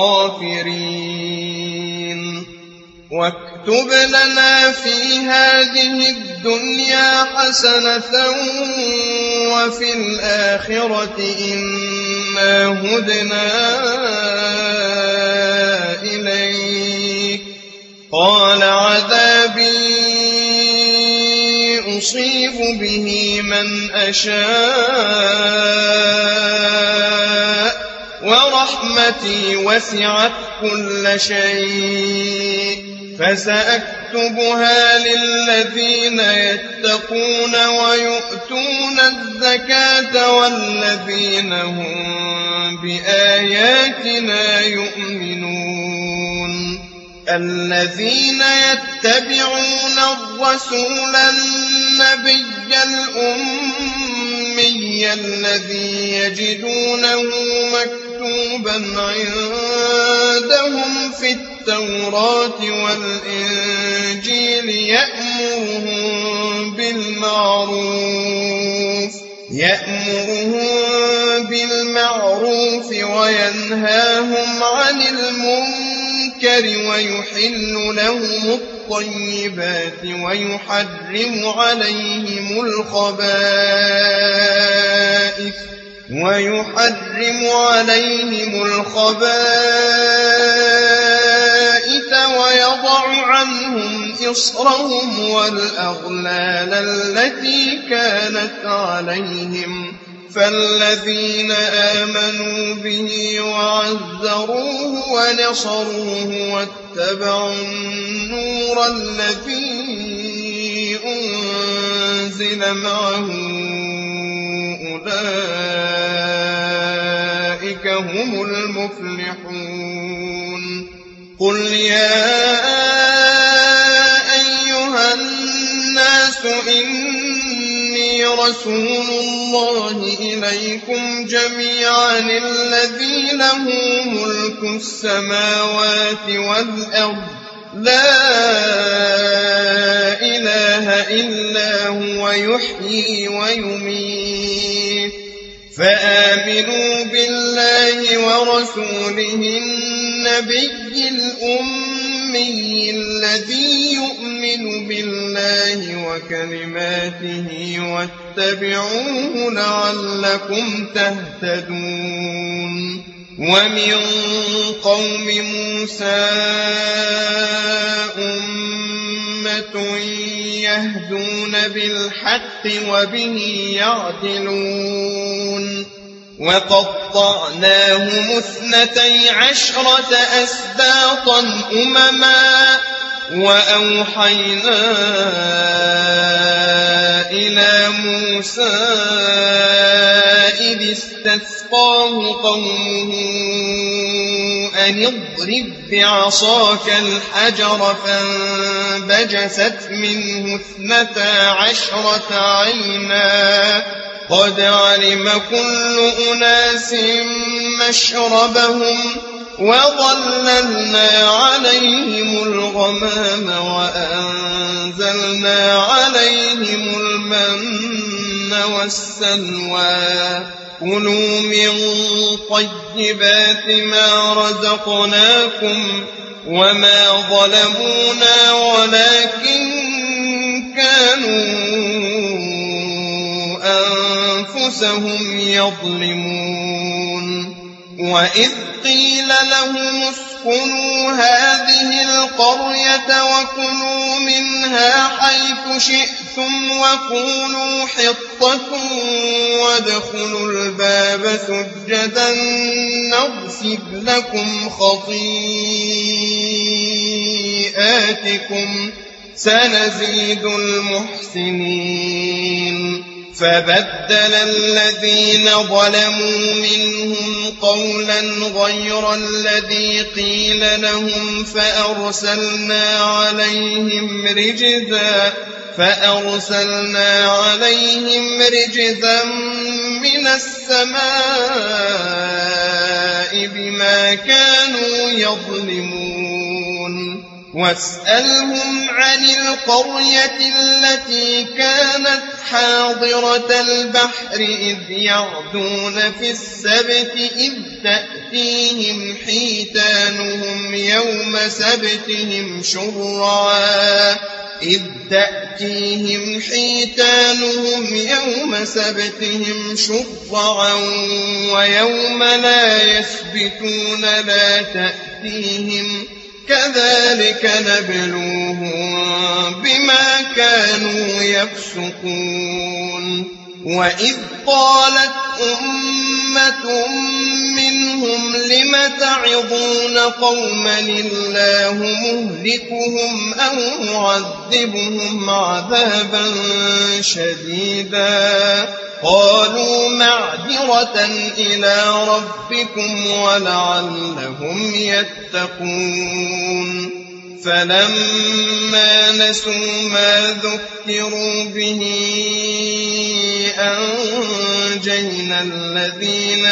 الغافرين واكتب لنا في هذه الدنيا حسنة وفي الآخرة إنا هدنا إليك قال عذابي أصيب به من أشاء ورحمتي وسعت كل شيء فسأكتبها للذين يتقون ويؤتون الزكاة والذين هم بآياتنا يؤمنون الذين يتبعون الرسول النبي الأمي الذي يجدونه مكتوبا مكتوبا عندهم في التوراة والإنجيل يأمرهم بالمعروف وينهاهم عن المنكر ويحل لهم الطيبات ويحرم عليهم الخبائث ويضع عنهم إصرهم والأغلال التي كانت عليهم فالذين آمنوا به وعزروه ونصروه واتبعوا النور الذي أنزل معه أولئك هم المفلحون. قل يا أيها الناس إني رسول الله إليكم جميعا الذي له ملك السماوات والأرض لا إله إلا هو يحيي ويميت فآمنوا بالله ورسوله النبي الأمي الذي يؤمن بالله وكلماته واتبعوه لعلكم تهتدون. ومن قوم موسى أمة يهدون بالحق وبه يعدلون. وقطعناهم 12 أسباطا أمما وأوحينا إلى موسى إذ استسقاه قومه أن اضرب بعصاك الحجر فانبجست منه 12 عينا قد علم كل أناس مشربهم وظللنا عليهم الغمام وأنزلنا عليهم المن والسلوى كلوا من طيبات ما رزقناكم وما ظلمونا ولكن كانوا أنفسهم يظلمون. وإذ قيل لهم اسكنوا هذه القرية وكلوا منها حيث شئتم وقولوا حطة وادخلوا الباب سجدا نغفر لكم خطيئاتكم سنزيد المحسنين. فبدل الذين ظلموا منهم قولا غير الذي قيل لهم فأرسلنا عليهم رجزا من السماء بما كانوا يظلمون. واسألهم عن القرية التي كانت حاضرة البحر إذ يعدون في السبت إذ تأتيهم حيتانهم يوم سبتهم شرعا ويوم لا يسبتون لا تأتيهم كذلك نبلوهم بما كانوا يفسقون. وإذ قالت أمة منهم لم تعظون قوما الله مهلكهم أو معذبهم عذابا شديدا قالوا معذرة إلى ربكم ولعلهم يتقون. فلما نسوا ما ذكروا به أنجينا الذين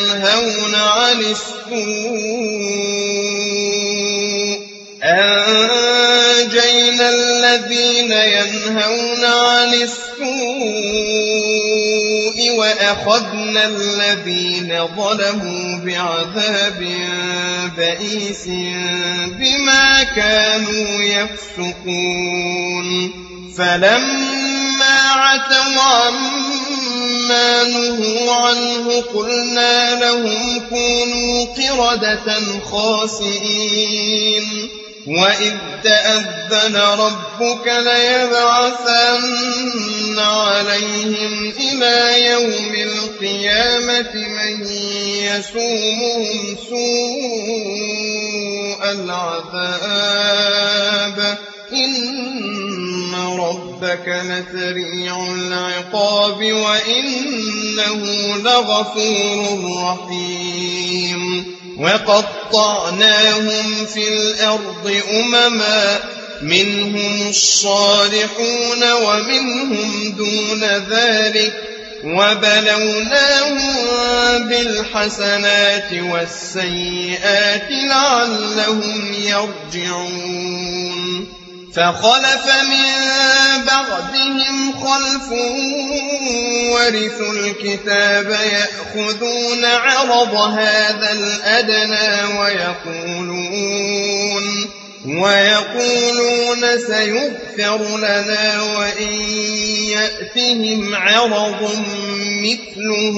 ينهون عن السوء وأخذنا الذين ظلموا بعذاب بئيس بما كانوا يفسقون فلما عتوا عما نهوا عنه قلنا لهم كونوا قردة خاسئين وإذ تأذن ربك ليبعثن عليهم إلى يوم القيامة من يسومهم سوء العذاب إن ربك لسريع العقاب وإنه لغفور رحيم وقطعناهم في الأرض أمما منهم الصالحون ومنهم دون ذلك وبلوناهم بالحسنات والسيئات لعلهم يرجعون فخلف من بعدهم خلف ورثوا الكتاب يأخذون عرض هذا الأدنى ويقولون سيغفر لنا وإن يأتهم عرض مثله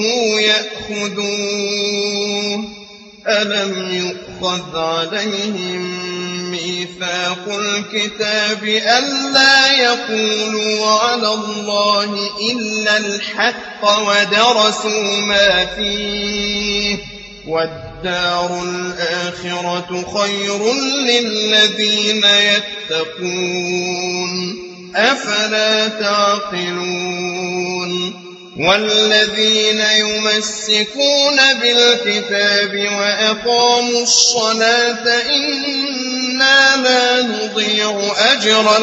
يأخذوه ألم يؤخذ عليهم ميثاق الكتاب ألا يقولوا على الله إلا الحق ودرسوا ما فيه والدار الآخرة خير للذين يتقون أفلا تعقلون والذين يمسكون بالكتاب وأقاموا الصلاة إنا لا نضيع أجر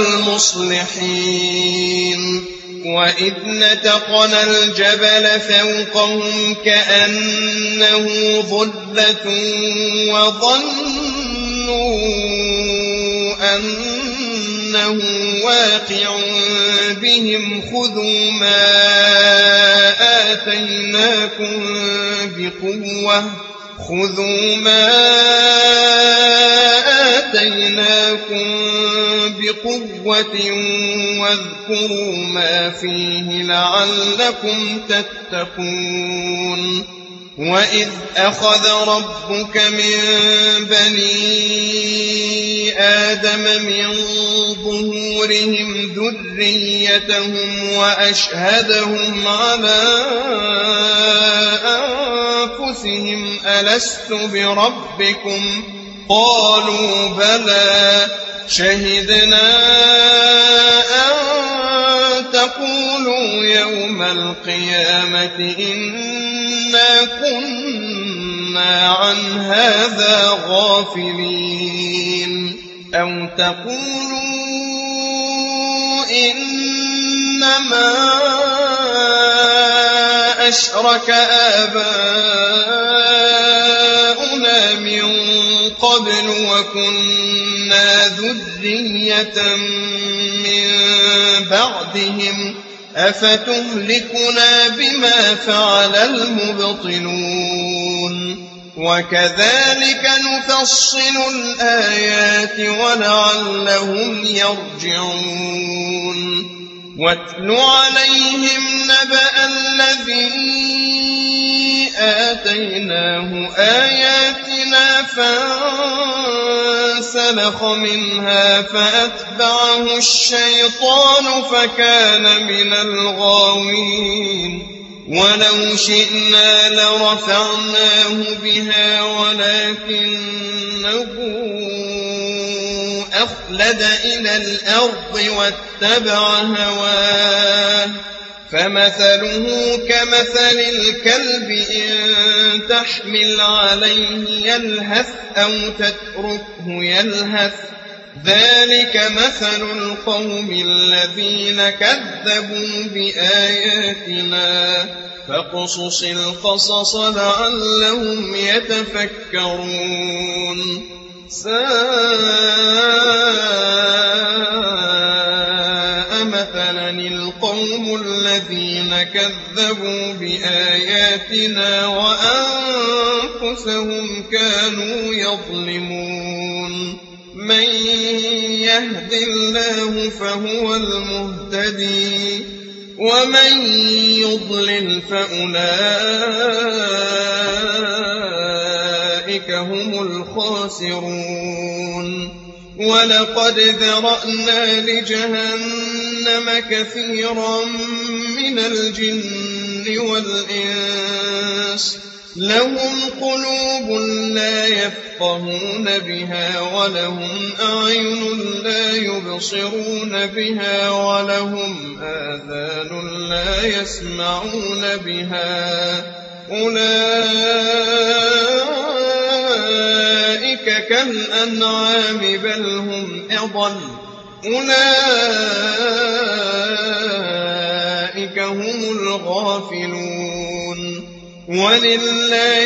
المصلحين وإذ نتقنا الجبل فوقهم كأنه ظلة وظنوا أنه واقع بهم خذوا ما آتيناكم بقوة واذكروا ما فيه لعلكم تتقون وإذ أخذ ربك من بني آدم من ظهورهم ذريتهم وأشهدهم على أنفسهم ألست بربكم قالوا بلى شهدنا أن تقولوا يوم القيامة إنا كنا عن هذا غافلين أو تقولوا إنما أشرك آباؤنا من قبل وكنا ذرية من بعدهم أفتهلكنا بما فعل المبطلون وكذلك نفصل الآيات ولعلهم يرجعون واتل عليهم نبأ الذي آتيناه آياتنا فانسلخ منها فأتبعه الشيطان فكان من الغاوين ولو شئنا لرفعناه بها ولكنه أخلد إلى الأرض واتبع هواه فمثله كمثل الكلب إن تحمل عليه يلهث أو تتركه يلهث ذلك مثل القوم الذين كذبوا بآياتنا فاقصص القصص لعلهم يتفكرون ساء مثلا القوم الذين كذبوا بآياتنا وأنفسهم كانوا يظلمون من يهد الله فهو المهتدي ومن يضلل فأولئك هم الخاسرون ولقد ذرأنا لجهنم كثيرا من الجن والإنس لهم قلوب لا يفقهون بها ولهم أعين لا يبصرون بها ولهم آذان لا يسمعون بها أولئك كالأنعام بل هم أضل أولئك هم الغافلون ولله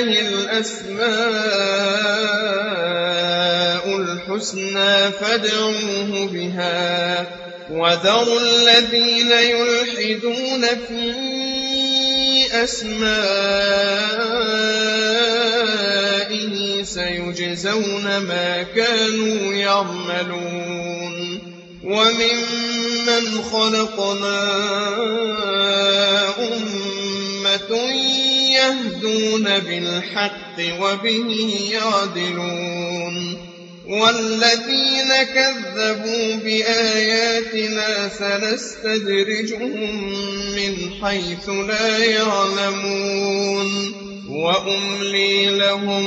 الأسماء الحسنى فادعوه بها وذروا الذين يلحدون في أسمائه سيجزون ما كانوا يعملون وممن خلقنا أمة يهدون بالحق وبه يعدلون والذين كذبوا بآياتنا سنستدرجهم من حيث لا يعلمون وأملي لهم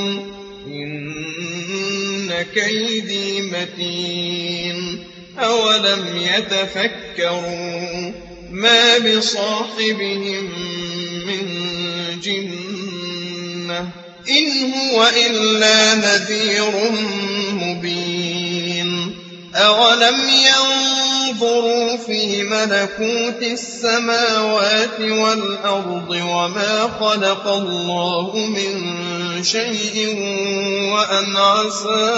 إن كيدي متين أولم يتفكروا ما بصاحبهم من جنة إن هو إلا نذير مبين أولم ينظروا في ملكوت السماوات والأرض وما خلق الله من شيء وأن عسى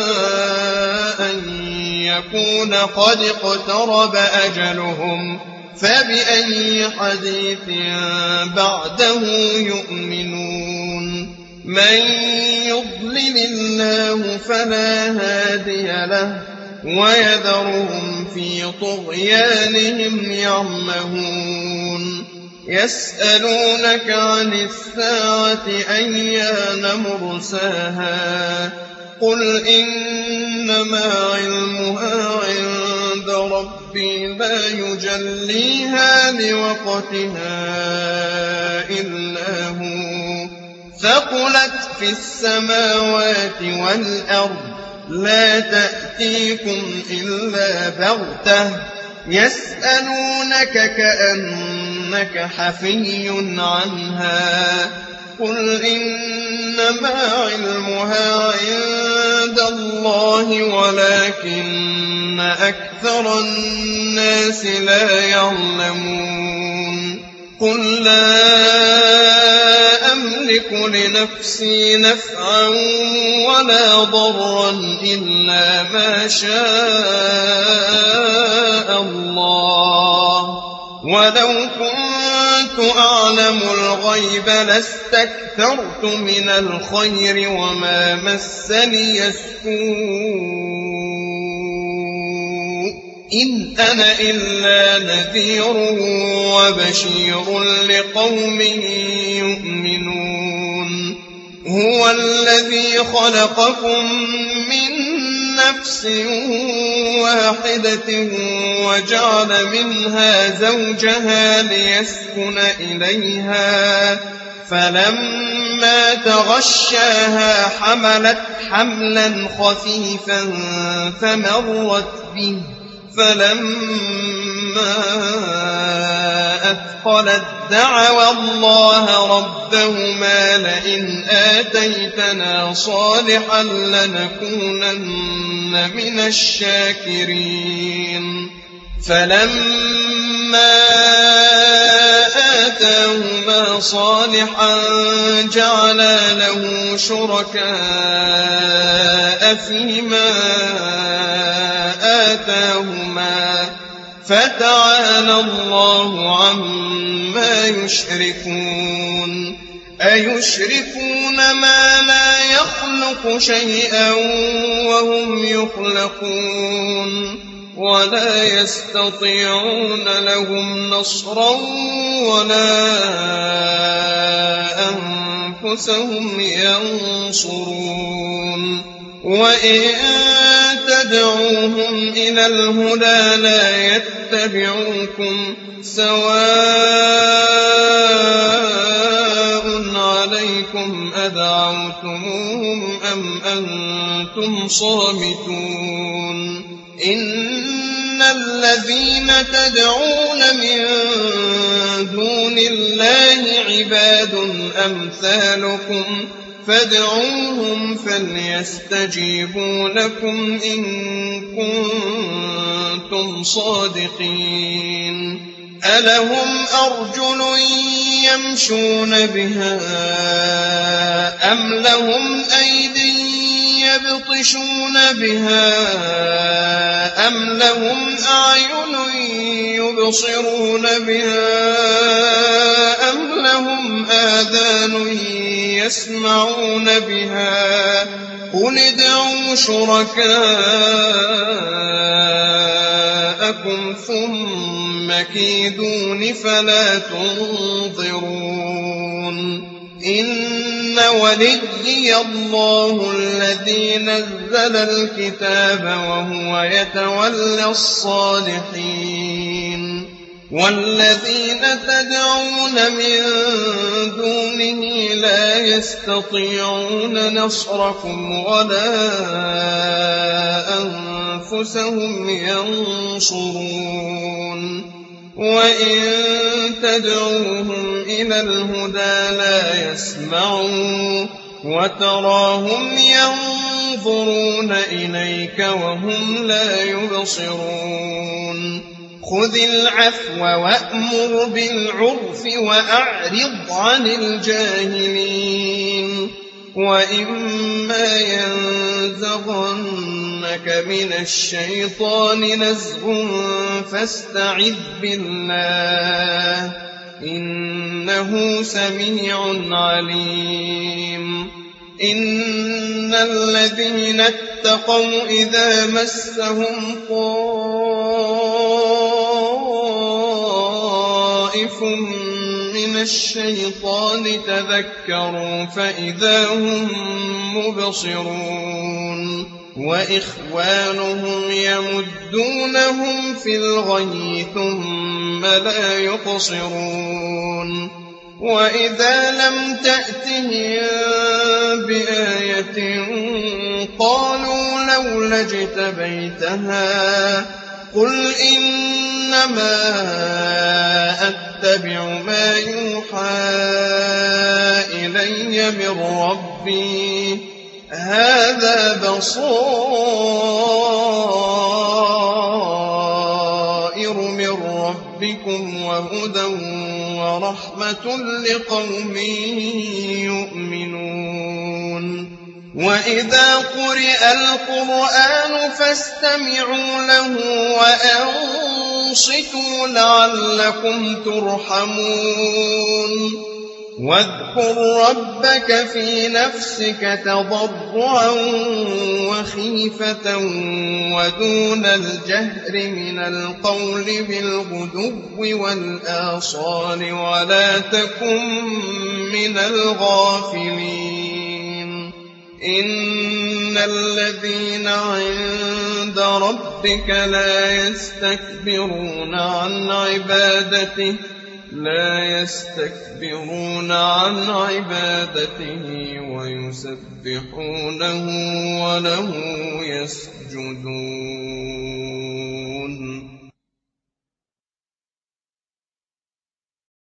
أن يكون قد اقترب أجلهم فبأي حديث بعده يؤمنون من يضلل الله فلا هادي له ويذرهم في طغيانهم يعمهون يسألونك عن الساعة أيان مرساها قل إنما علمها عند ربي لا يجليها لوقتها إلا هو ثقلت في السماوات والأرض لا تأتيكم إلا بغتة يسألونك كأنك حفي عنها قل إنما علمها عند الله ولكن أكثر الناس لا يعلمون قل لا أملك لنفسي نفعا ولا ضرا إلا ما شاء الله ولو كنت أعلم الغيب لاستكثرت من الخير وما مسني السوء إن أنا إلا نذير وبشير لقوم يؤمنون هو الذي خلقكم من نفس واحدة وجعل منها زوجها ليسكن إليها فلما تغشاها حملت حملا خفيفا فمرت به فلما أثقلت دعوا الله ربهما لئن آتيتنا صالحا لنكونن من الشاكرين فلما آتاهما صالحا جعلا له شركاء فيما آتاهما فتعالى الله عما يشركون أيشركون ما لا يخلق شيئا وهم يخلقون ولا يستطيعون لهم نصرا ولا أنفسهم ينصرون وإن تدعوهم إلى الهدى لا يتبعوكم سواء عليكم أدعوتموهم أم أنتم صامتون إن الذين تدعون من دون الله عباد أمثالكم فادعوهم فليستجيبوا لكم إن كنتم صادقين ألهم أرجل يمشون بها أم لهم أيدي يبطشون بها أم لهم أعين يبصرون بها أم لهم آذان يسمعون بها قل ادعوا شركاءكم ثم كيدون فلا تنظرون إن وليي الله الذي نزل الكتاب وهو يتولى الصالحين والذين تدعون من دونه لا يستطيعون نصركم ولا أنفسهم ينصرون وإن تدعوهم إلى الهدى لا يسمعوا وتراهم ينظرون إليك وهم لا يبصرون خذ العفو وأمر بالعرف وأعرض عن الجاهلين وإما ينزغنك من الشيطان نزغ فاستعذ بالله إنه سميع عليم إن الذين اتقوا إذا مسهم طائف من الشيطان تذكروا فإذا هم مبصرون وإخوانهم يمدونهم في الغي ثم لا يقصرون وإذا لم تأتهم بآية قالوا لولا اجتبيتها قل إنما أتبع ما يوحى إلي من ربي هذا بصائر من ربكم وهدى ورحمة لقوم يؤمنون وإذا قرئ القرآن فاستمعوا له وأنصتوا لعلكم ترحمون واذكر ربك في نفسك تضرعا وخيفة ودون الجهر من القول بالغدو والآصال ولا تكن من الغافلين إن الذين عند ربك لا يستكبرون عن عبادته ويسبحونه وله يسجدون